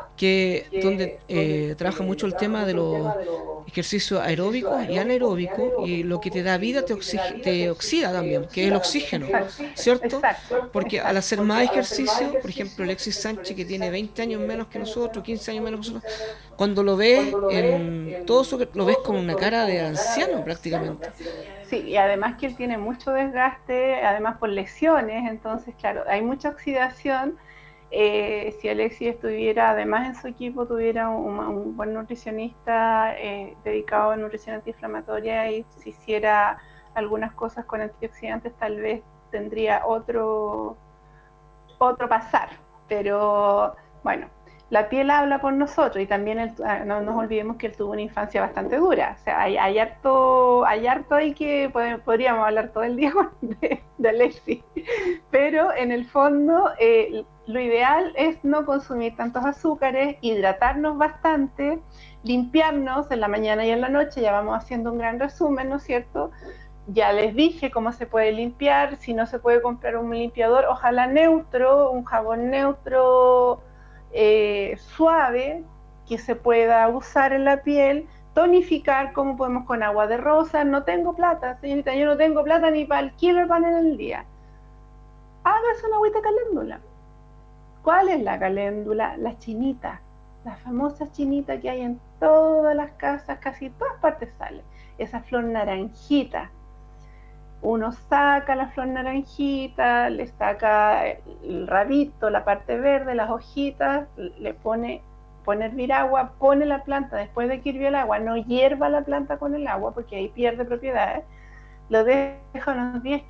donde trabaja mucho el tema de los ejercicios aeróbicos y anaeróbicos, y lo que te da vida te oxida también, que es el oxígeno, ¿cierto? Porque al hacer más ejercicio, por ejemplo, Alexis Sánchez, que tiene 20 años menos que nosotros, 15 años menos que nosotros, cuando lo ves, lo ves con una cara de anciano prácticamente. Sí, y además que él tiene mucho desgaste, además por lesiones, entonces, claro, hay mucha oxidación. Si Alexis estuviera, además en su equipo, tuviera un buen nutricionista dedicado a nutrición antiinflamatoria, y si hiciera algunas cosas con antioxidantes, tal vez tendría otro pasar. Pero bueno, la piel habla por nosotros, y también no nos olvidemos que él tuvo una infancia bastante dura. O sea, hay harto ahí que podríamos hablar todo el día de Alexis. Pero en el fondo, lo ideal es no consumir tantos azúcares, hidratarnos bastante, limpiarnos en la mañana y en la noche. Ya vamos haciendo un gran resumen, ¿no es cierto? Ya les dije cómo se puede limpiar. Si no se puede comprar un limpiador, ojalá neutro, un jabón neutro suave, que se pueda usar en la piel. Tonificar, como podemos con agua de rosa. No tengo plata, señorita, yo no tengo plata ni para el kilo de pan en el día. Hágase una agüita de caléndula. ¿Cuál es la caléndula? La chinita, la famosa chinita que hay en todas las casas, casi en todas partes sale, esa flor naranjita. Uno saca la flor naranjita, le saca el rabito, la parte verde, las hojitas, le pone hervir agua, pone la planta después de que hirvió el agua, no hierva la planta con el agua porque ahí pierde propiedades, lo deja unos 10,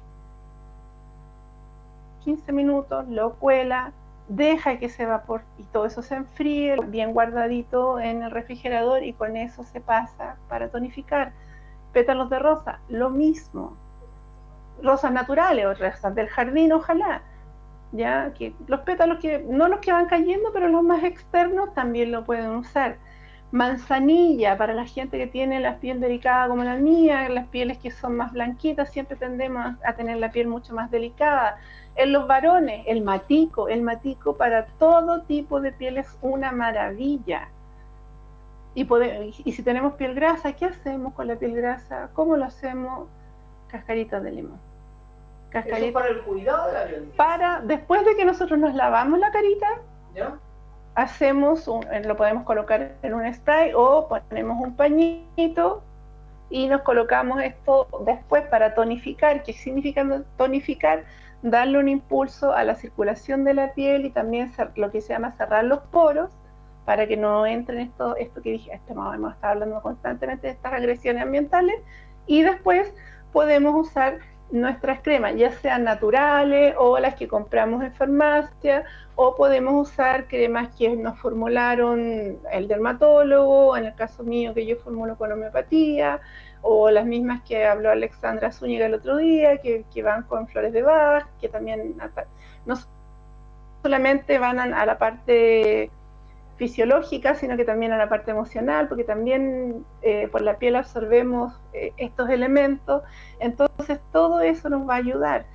15 minutos, lo cuela, deja que se evapore y todo eso se enfríe, bien guardadito en el refrigerador, y con eso se pasa para tonificar. Pétalos de rosa, lo mismo. Rosas naturales o rosas del jardín, ojalá. Ya que los pétalos, no los que van cayendo, pero los más externos también lo pueden usar. Manzanilla, para la gente que tiene la piel delicada como la mía, las pieles que son más blanquitas, siempre tendemos a tener la piel mucho más delicada. En los varones, el matico para todo tipo de piel es una maravilla. Y si tenemos piel grasa, ¿qué hacemos con la piel grasa? ¿Cómo lo hacemos? Cascaritas de limón. Eso para el cuidado de la piel. Después de que nosotros nos lavamos la carita, ¿ya? Lo podemos colocar en un spray, o ponemos un pañito y nos colocamos esto después para tonificar. ¿Qué significa tonificar? Darle un impulso a la circulación de la piel, y también lo que se llama cerrar los poros para que no entren esto que dije, hemos estado hablando constantemente de estas agresiones ambientales, y después podemos usar nuestras cremas, ya sean naturales o las que compramos en farmacia, o podemos usar cremas que nos formularon el dermatólogo, en el caso mío que yo formulo con homeopatía, o las mismas que habló Alexandra Zúñiga el otro día, que van con flores de Bach, que también no solamente van a la parte fisiológica, sino que también a la parte emocional, porque también por la piel absorbemos estos elementos. Entonces todo eso nos va a ayudar.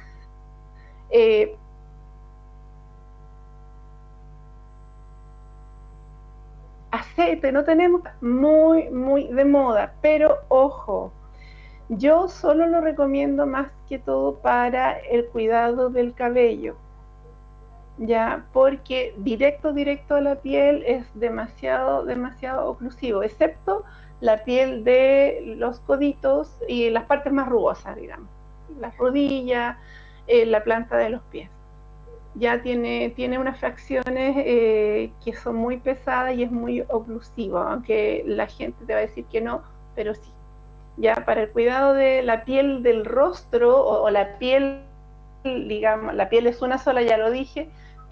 Aceite no tenemos muy de moda, pero ojo, yo solo lo recomiendo más que todo para el cuidado del cabello, ya, porque directo a la piel es demasiado oclusivo, excepto la piel de los coditos y las partes más rugosas, digamos, las rodillas, la planta de los pies. Ya tiene unas fracciones que son muy pesadas y es muy oclusivo, aunque la gente te va a decir que no, pero sí. Ya para el cuidado de la piel del rostro o la piel, digamos, la piel es una sola, ya lo dije,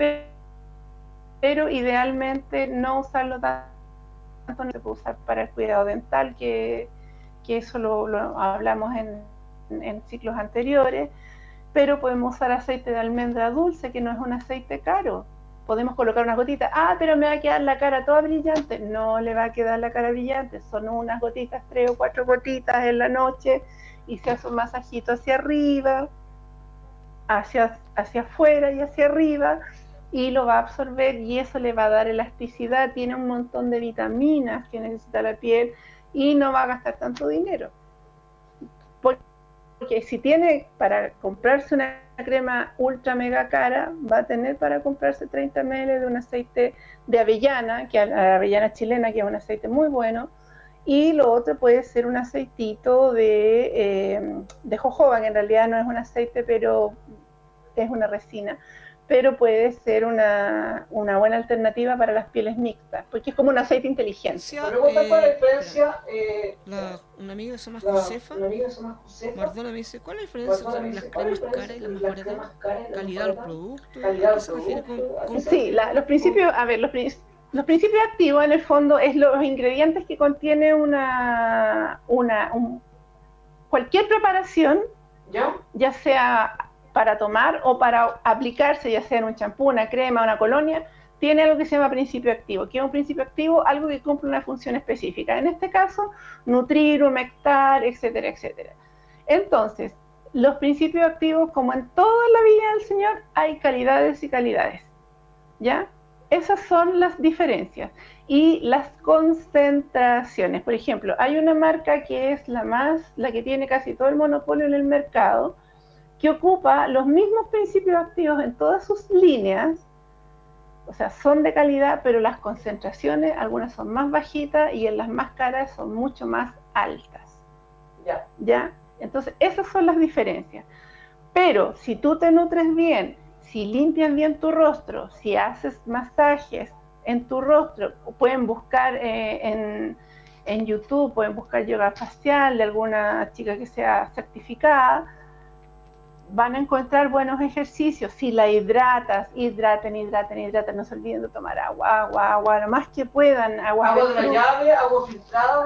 pero idealmente no usarlo tanto, no se puede usar para el cuidado dental, que eso lo hablamos en ciclos anteriores, pero podemos usar aceite de almendra dulce, que no es un aceite caro. Podemos colocar unas gotitas, pero me va a quedar la cara toda brillante. No le va a quedar la cara brillante, son unas gotitas, 3 o 4 gotitas en la noche, y se hace un masajito hacia arriba, hacia afuera y hacia arriba, y lo va a absorber, y eso le va a dar elasticidad. Tiene un montón de vitaminas que necesita la piel, y no va a gastar tanto dinero. Porque si tiene para comprarse una crema ultra mega cara, va a tener para comprarse 30 ml de un aceite de avellana, que la avellana chilena, que es un aceite muy bueno, y lo otro puede ser un aceitito de jojoba, que en realidad no es un aceite, pero es una resina, pero puede ser una buena alternativa para las pieles mixtas, porque es como un aceite inteligente. Una amiga se llama Josefa Mardona me dice, ¿cuál es la diferencia entre las cremas caras y las más baratas? ¿Calidad de los productos? ¿A qué se refiere con Sí, los principios, los principios activos en el fondo es los ingredientes que contiene cualquier preparación, ya sea para tomar o para aplicarse, ya sea en un champú, una crema, una colonia, tiene algo que se llama principio activo, que es un principio activo, algo que cumple una función específica. En este caso, nutrir, humectar, etcétera, etcétera. Entonces, los principios activos, como en toda la vida del Señor, hay calidades y calidades, ¿ya? Esas son las diferencias. Y las concentraciones. Por ejemplo, hay una marca que es la que tiene casi todo el monopolio en el mercado, que ocupa los mismos principios activos en todas sus líneas, o sea, son de calidad, pero las concentraciones, algunas son más bajitas y en las más caras son mucho más altas. ¿Ya? Entonces, esas son las diferencias. Pero si tú te nutres bien, si limpias bien tu rostro, si haces masajes en tu rostro, pueden buscar en YouTube, pueden buscar yoga facial de alguna chica que sea certificada, van a encontrar buenos ejercicios. Si la hidraten, no se olviden de tomar agua, lo más que puedan. Agua de la llave, agua filtrada,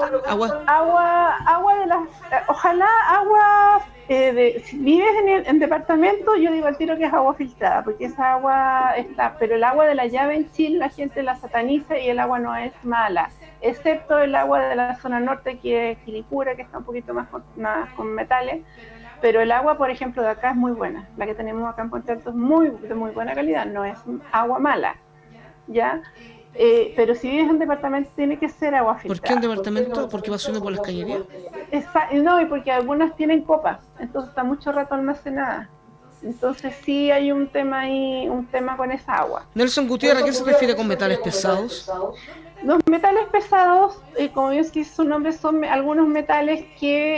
agua de las, ojalá agua, si vives en departamento, yo digo al tiro que es agua filtrada, porque esa agua está, pero el agua de la llave en Chile la gente la sataniza y el agua no es mala, excepto el agua de la zona norte, que es Quilicura, que está un poquito más con metales. Pero el agua, por ejemplo, de acá es muy buena. La que tenemos acá en Puente Alto es de muy buena calidad, no es agua mala, ¿ya? Pero si vives en departamento, tiene que ser agua filtrada. ¿Por qué en departamento? ¿Porque va subiendo por las cañerías? No, y porque algunas tienen copas, entonces está mucho rato almacenada. Entonces sí hay un tema ahí, un tema con esa agua. Nelson Gutiérrez, ¿a qué se refiere con metales pesados? Los metales pesados, como bien dice su nombre, son algunos metales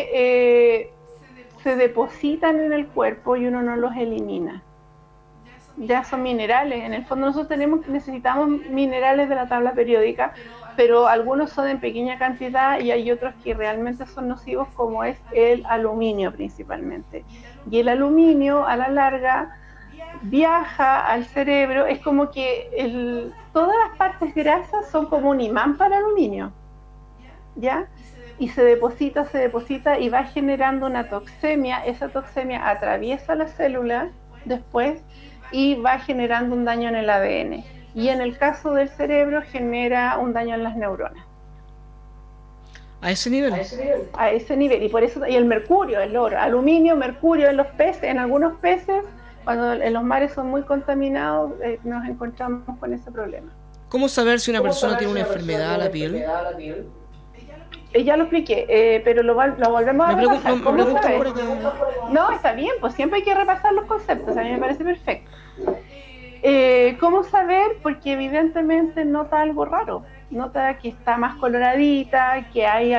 que se depositan en el cuerpo y uno no los elimina. ya son minerales. En el fondo nosotros necesitamos minerales de la tabla periódica, pero algunos son en pequeña cantidad y hay otros que realmente son nocivos, como es el aluminio principalmente. Y el aluminio a la larga viaja al cerebro, es como que todas las partes grasas son como un imán para el aluminio, ¿ya? Y se deposita y va generando una toxemia. Esa toxemia atraviesa la célula después y va generando un daño en el ADN. Y en el caso del cerebro genera un daño en las neuronas. A ese nivel. A ese nivel. Y por eso, y el mercurio, el oro, aluminio, mercurio en los peces, en algunos peces, cuando en los mares son muy contaminados, nos encontramos con ese problema. ¿Cómo saber si una persona tiene una enfermedad a la piel? Ya lo expliqué, pero lo volvemos a repasar. No, está bien, pues siempre hay que repasar los conceptos, a mí me parece perfecto. ¿Cómo saber? Porque evidentemente nota algo raro, nota que está más coloradita, que hay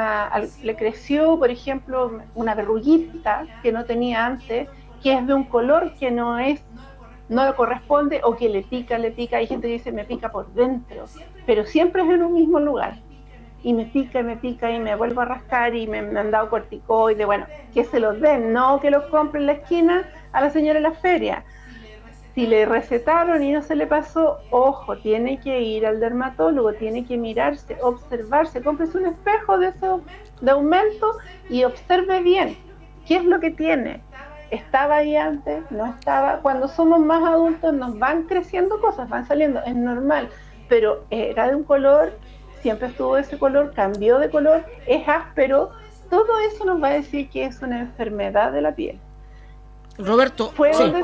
le creció, por ejemplo, una verruguita que no tenía antes, que es de un color que no le corresponde, o que le pica, hay gente que dice me pica por dentro, pero siempre es en un mismo lugar. Y me pica y me vuelvo a rascar y me han dado corticoides. Bueno, que se los den, no que los compre en la esquina a la señora en la feria. Si le recetaron y no se le pasó, ojo, tiene que ir al dermatólogo, tiene que mirarse, observarse, cómprese un espejo de aumento y observe bien qué es lo que tiene. ¿Estaba ahí antes? ¿No estaba? Cuando somos más adultos nos van creciendo cosas, van saliendo, es normal, pero era de un color, siempre estuvo de ese color, cambió de color, es áspero, todo eso nos va a decir que es una enfermedad de la piel. Roberto, fue donde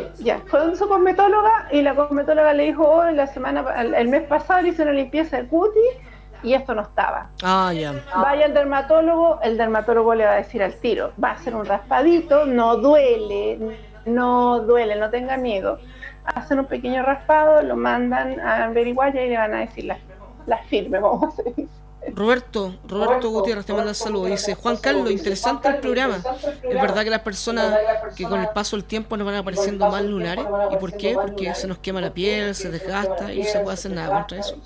su cosmetóloga, y la cosmetóloga le dijo, el mes pasado le hice una limpieza de cutis y esto no estaba. Vaya al dermatólogo, el dermatólogo le va a decir al tiro, va a hacer un raspadito, no duele, no tenga miedo. Hacen un pequeño raspado, lo mandan a averiguar y ahí le van a decir las firmes, como se dice. Roberto Gutiérrez te manda saludos. Dice: Juan Carlos, interesante el programa. ¿Es verdad que las personas que con el paso del tiempo nos van apareciendo más lunares? ¿Y por qué? Porque se nos quema la piel, se desgasta y no se puede hacer nada contra eso.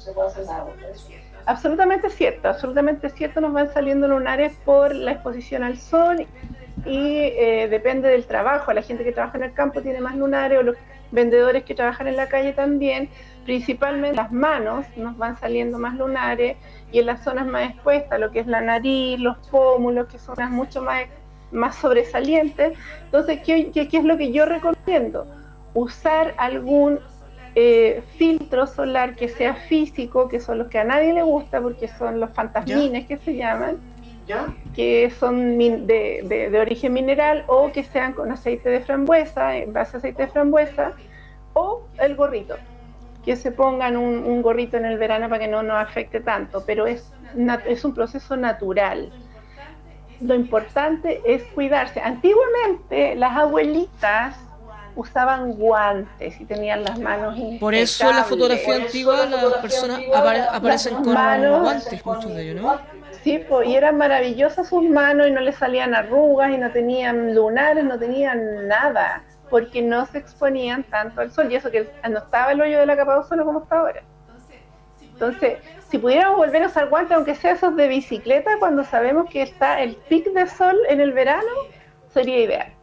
Absolutamente cierto, nos van saliendo lunares por la exposición al sol y depende del trabajo. La gente que trabaja en el campo tiene más lunares, o los vendedores que trabajan en la calle también. Principalmente las manos nos van saliendo más lunares, y en las zonas más expuestas, lo que es la nariz, los pómulos, que son las mucho más sobresalientes. Entonces, ¿qué es lo que yo recomiendo? Usar algún filtro solar que sea físico, que son los que a nadie le gusta, porque son los fantasmines que se llaman, que son de origen mineral, o que sean con aceite de frambuesa, en base a aceite de frambuesa, o el gorrito, que se pongan un gorrito en el verano para que no nos afecte tanto, pero es un proceso natural. Lo importante es cuidarse. Antiguamente las abuelitas usaban guantes y tenían las manos impecables. Por eso en la fotografía antigua las personas aparecen con guantes, muchos de ellos, ¿no? Sí, y eran maravillosas sus manos, y no les salían arrugas, y no tenían lunares, no tenían nada, porque no se exponían tanto al sol, y eso que no estaba el hoyo de la capa de ozono como está ahora. Entonces, si pudiéramos volver a usar guantes, aunque sea esos de bicicleta, cuando sabemos que está el pic de sol en el verano, sería ideal.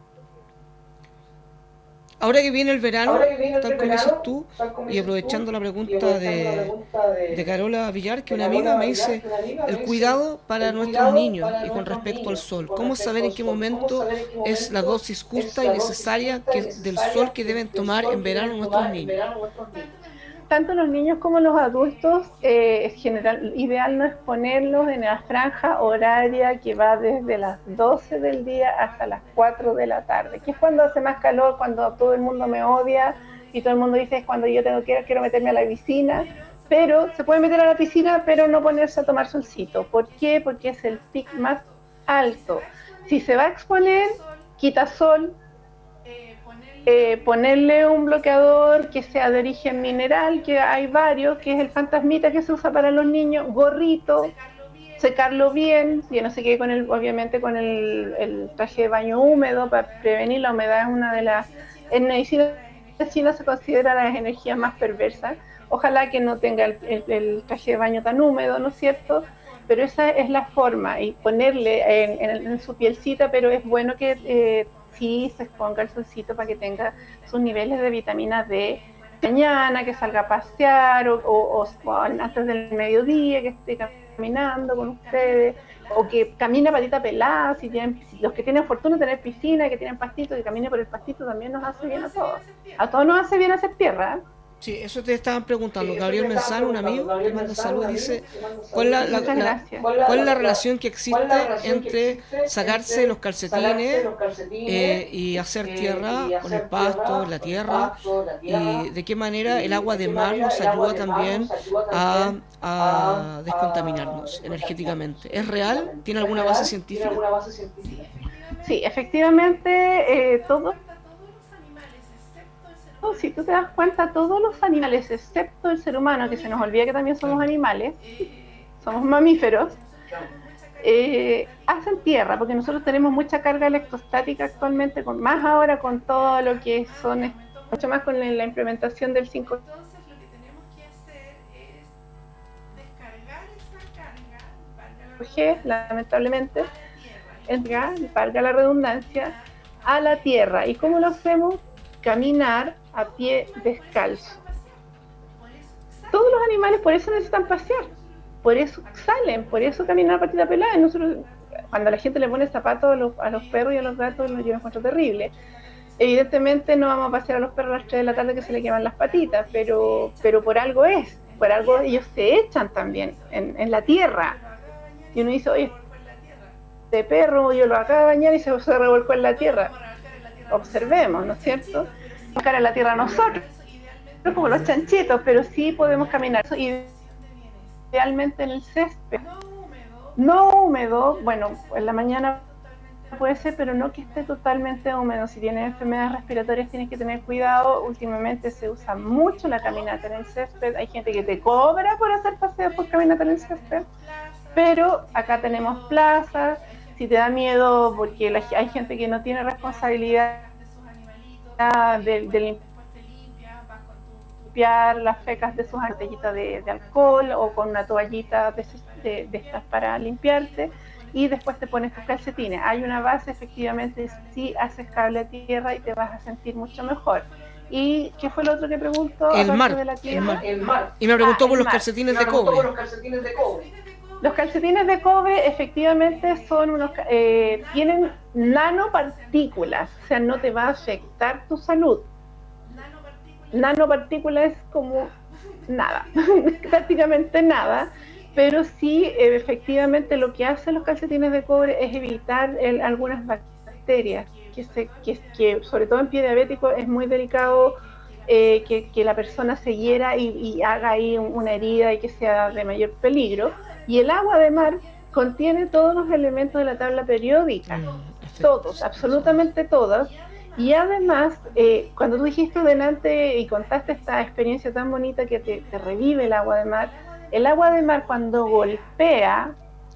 Ahora que viene el verano, tal como dices tú, y aprovechando la pregunta de Carola Villar, que una amiga me dice, el cuidado para nuestros niños y con respecto al sol. ¿Cómo saber en qué momento es la dosis justa y necesaria del sol que deben tomar en verano nuestros niños? Tanto los niños como los adultos, ideal no exponerlos en la franja horaria que va desde las 12 del día hasta las 4 de la tarde, que es cuando hace más calor, cuando todo el mundo me odia y todo el mundo dice es cuando yo quiero meterme a la piscina, pero se puede meter a la piscina pero no ponerse a tomar solcito. ¿Por qué? Porque es el pic más alto. Si se va a exponer, quita sol, ponerle un bloqueador que sea de origen mineral, que hay varios, que es el fantasmita que se usa para los niños, gorrito, secarlo bien, que no se quede obviamente con el traje de baño húmedo para prevenir la humedad. Es una de las, en medicina China se considera las energías más perversas. Ojalá que no tenga el traje de baño tan húmedo, ¿no es cierto? Pero esa es la forma, y ponerle en su pielcita, pero es bueno que sí se exponga el solcito para que tenga sus niveles de vitamina D mañana, que salga a pasear o antes del mediodía, que esté caminando con ustedes, o que camine a patita pelada, si tienen, los que tienen fortuna de tener piscina, que tienen pastito, que camine por el pastito, también nos hace bien a todos. A todos nos hace bien hacer tierra, ¿eh? Sí, eso te estaban preguntando. Gabriel Menzano, un amigo, te manda salud, dice, ¿cuál es la relación que existe entre sacarse los calcetines y hacer tierra con el pasto, la tierra, y de qué manera el agua de mar nos ayuda también a descontaminarnos energéticamente? ¿Es real? ¿Tiene alguna base científica? Sí, efectivamente, todo. Si tú te das cuenta, todos los animales, excepto el ser humano, que se nos olvida que también somos animales, somos mamíferos, hacen tierra, porque nosotros tenemos mucha carga electrostática actualmente, más ahora con todo lo que son, mucho más con la implementación del 5G. Entonces lo que tenemos que hacer es descargar esa carga, lamentablemente, valga la redundancia, a la tierra. ¿Y cómo lo hacemos? Caminar a pie descalzo. Todos los animales por eso necesitan pasear, por eso salen, por eso caminan a patita pelada. Nosotros, cuando la gente le pone zapatos a los perros y a los gatos, yo lo encuentro terrible. Evidentemente no vamos a pasear a los perros a las 3 de la tarde que se le queman las patitas, pero por algo por algo ellos se echan también en la tierra. Y uno dice, oye, este perro yo lo acabo de bañar y se revolcó en la tierra. Observemos, ¿no es cierto? Buscar en la tierra nosotros, no como los chanchitos, pero sí podemos caminar. Idealmente en el césped, no húmedo, bueno, en la mañana puede ser, pero no que esté totalmente húmedo. Si tienes enfermedades respiratorias tienes que tener cuidado. Últimamente se usa mucho la caminata en el césped. Hay gente que te cobra por hacer paseos por caminata en el césped, pero acá tenemos plazas. Si te da miedo, porque hay gente que no tiene responsabilidad de limpiar las fecas de sus botellitas de alcohol o con una toallita de estas para limpiarte, y después te pones tus calcetines. Hay una base, efectivamente, si haces cable a tierra y te vas a sentir mucho mejor. ¿Y qué fue lo otro que preguntó? El mar. Y me preguntó por los calcetines de cobre. Los calcetines de cobre efectivamente son tienen nanopartículas, o sea, no te va a afectar tu salud. Nanopartículas es como nada, prácticamente nada, pero sí, efectivamente lo que hacen los calcetines de cobre es evitar algunas bacterias, que sobre todo en pie diabético es muy delicado que la persona se hiera y haga ahí una herida y que sea de mayor peligro. Y el agua de mar contiene todos los elementos de la tabla periódica, todos, absolutamente todos. Y además, cuando tú dijiste delante y contaste esta experiencia tan bonita que te revive el agua de mar cuando golpea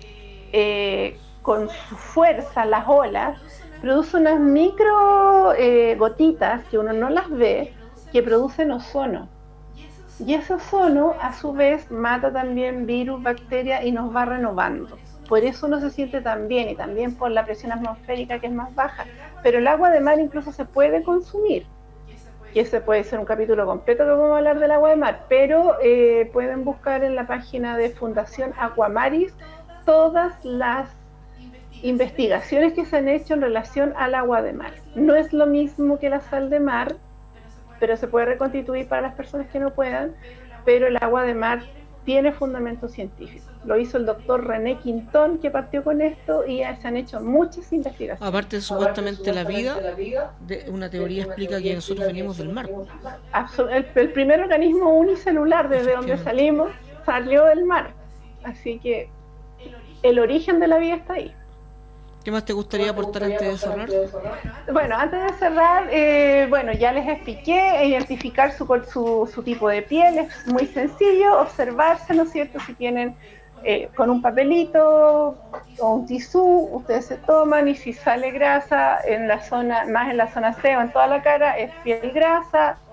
con su fuerza las olas, produce unas micro gotitas que uno no las ve, que producen ozono. Y ese ozono, a su vez, mata también virus, bacterias y nos va renovando. Por eso uno se siente tan bien, y también por la presión atmosférica que es más baja. Pero el agua de mar incluso se puede consumir. Y ese puede ser un capítulo completo que vamos a hablar del agua de mar. Pero pueden buscar en la página de Fundación Aquamaris todas las investigaciones que se han hecho en relación al agua de mar. No es lo mismo que la sal de mar, pero se puede reconstituir para las personas que no puedan, pero el agua de mar tiene fundamento científico. Lo hizo el doctor René Quintón, que partió con esto, y se han hecho muchas investigaciones. Aparte, supuestamente la vida, una teoría explica que nosotros venimos del mar. El primer organismo unicelular desde donde salimos salió del mar. Así que el origen de la vida está ahí. ¿Qué más te gustaría aportar antes de cerrar? Bueno, antes de cerrar, ya les expliqué, identificar su tipo de piel, es muy sencillo, observarse, ¿no es cierto? Si tienen con un papelito o un tisú, ustedes se toman, y si sale grasa en la zona, más en la zona C o en toda la cara, es piel grasa,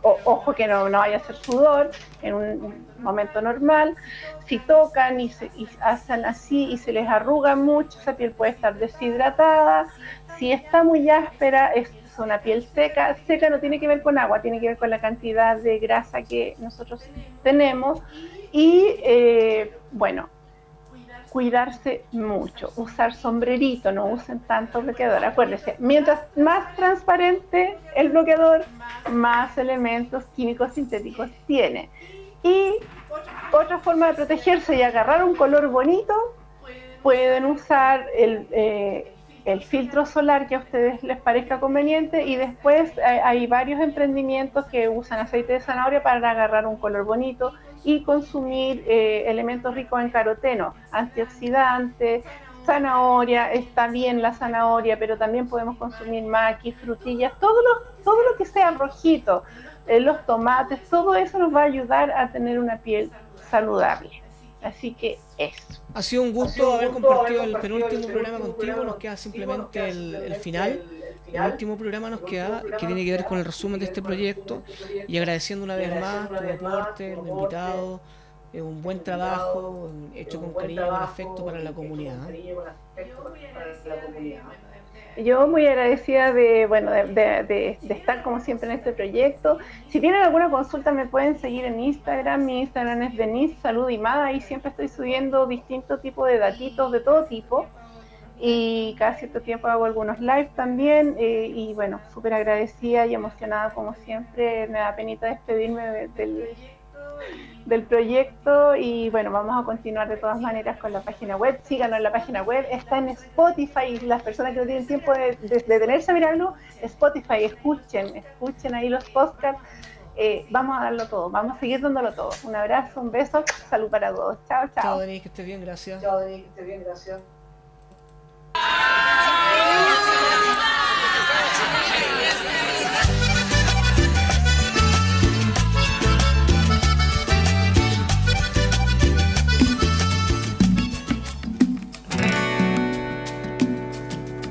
ojo que no vaya a ser sudor en un momento normal. Si tocan y hacen así y se les arruga mucho, esa piel puede estar deshidratada. Si está muy áspera, es una piel seca. Seca no tiene que ver con agua, tiene que ver con la cantidad de grasa que nosotros tenemos. Y bueno, cuidarse mucho, usar sombrerito, no usen tanto bloqueador. Acuérdense, mientras más transparente el bloqueador, más elementos químicos sintéticos tiene. Y otra forma de protegerse y agarrar un color bonito, pueden usar el filtro solar que a ustedes les parezca conveniente, y después hay varios emprendimientos que usan aceite de zanahoria para agarrar un color bonito y consumir elementos ricos en caroteno, antioxidantes. Zanahoria, está bien la zanahoria, pero también podemos consumir maquis, frutillas, todo lo que sea rojito, los tomates, todo eso nos va a ayudar a tener una piel saludable. Así que eso. Ha sido un gusto haber compartido el penúltimo programa contigo. Nos queda simplemente el final. El último programa nos queda, que tiene que ver con el resumen de este proyecto, y agradeciendo una vez más tu aporte, los invitados, un buen trabajo hecho con cariño y con afecto para la comunidad. Yo muy agradecida de estar como siempre en este proyecto. Si tienen alguna consulta me pueden seguir en Instagram. Mi Instagram es Denise Salud y Mada. Ahí siempre estoy subiendo distintos tipos de datitos de todo tipo. Y cada cierto tiempo hago algunos live también. Y bueno, súper agradecida y emocionada como siempre. Me da penita despedirme del proyecto, y bueno, vamos a continuar de todas maneras con la página web. Síganos en la página web, está en Spotify. Las personas que no tienen tiempo de detenerse a mirarlo, Spotify, escuchen ahí los podcasts. Vamos a darlo todo, vamos a seguir dándolo todo. Un abrazo, un beso, salud para todos. Chao, chao. Chao, Denise, que estés bien, gracias. Chao, Denise, que estés bien, gracias.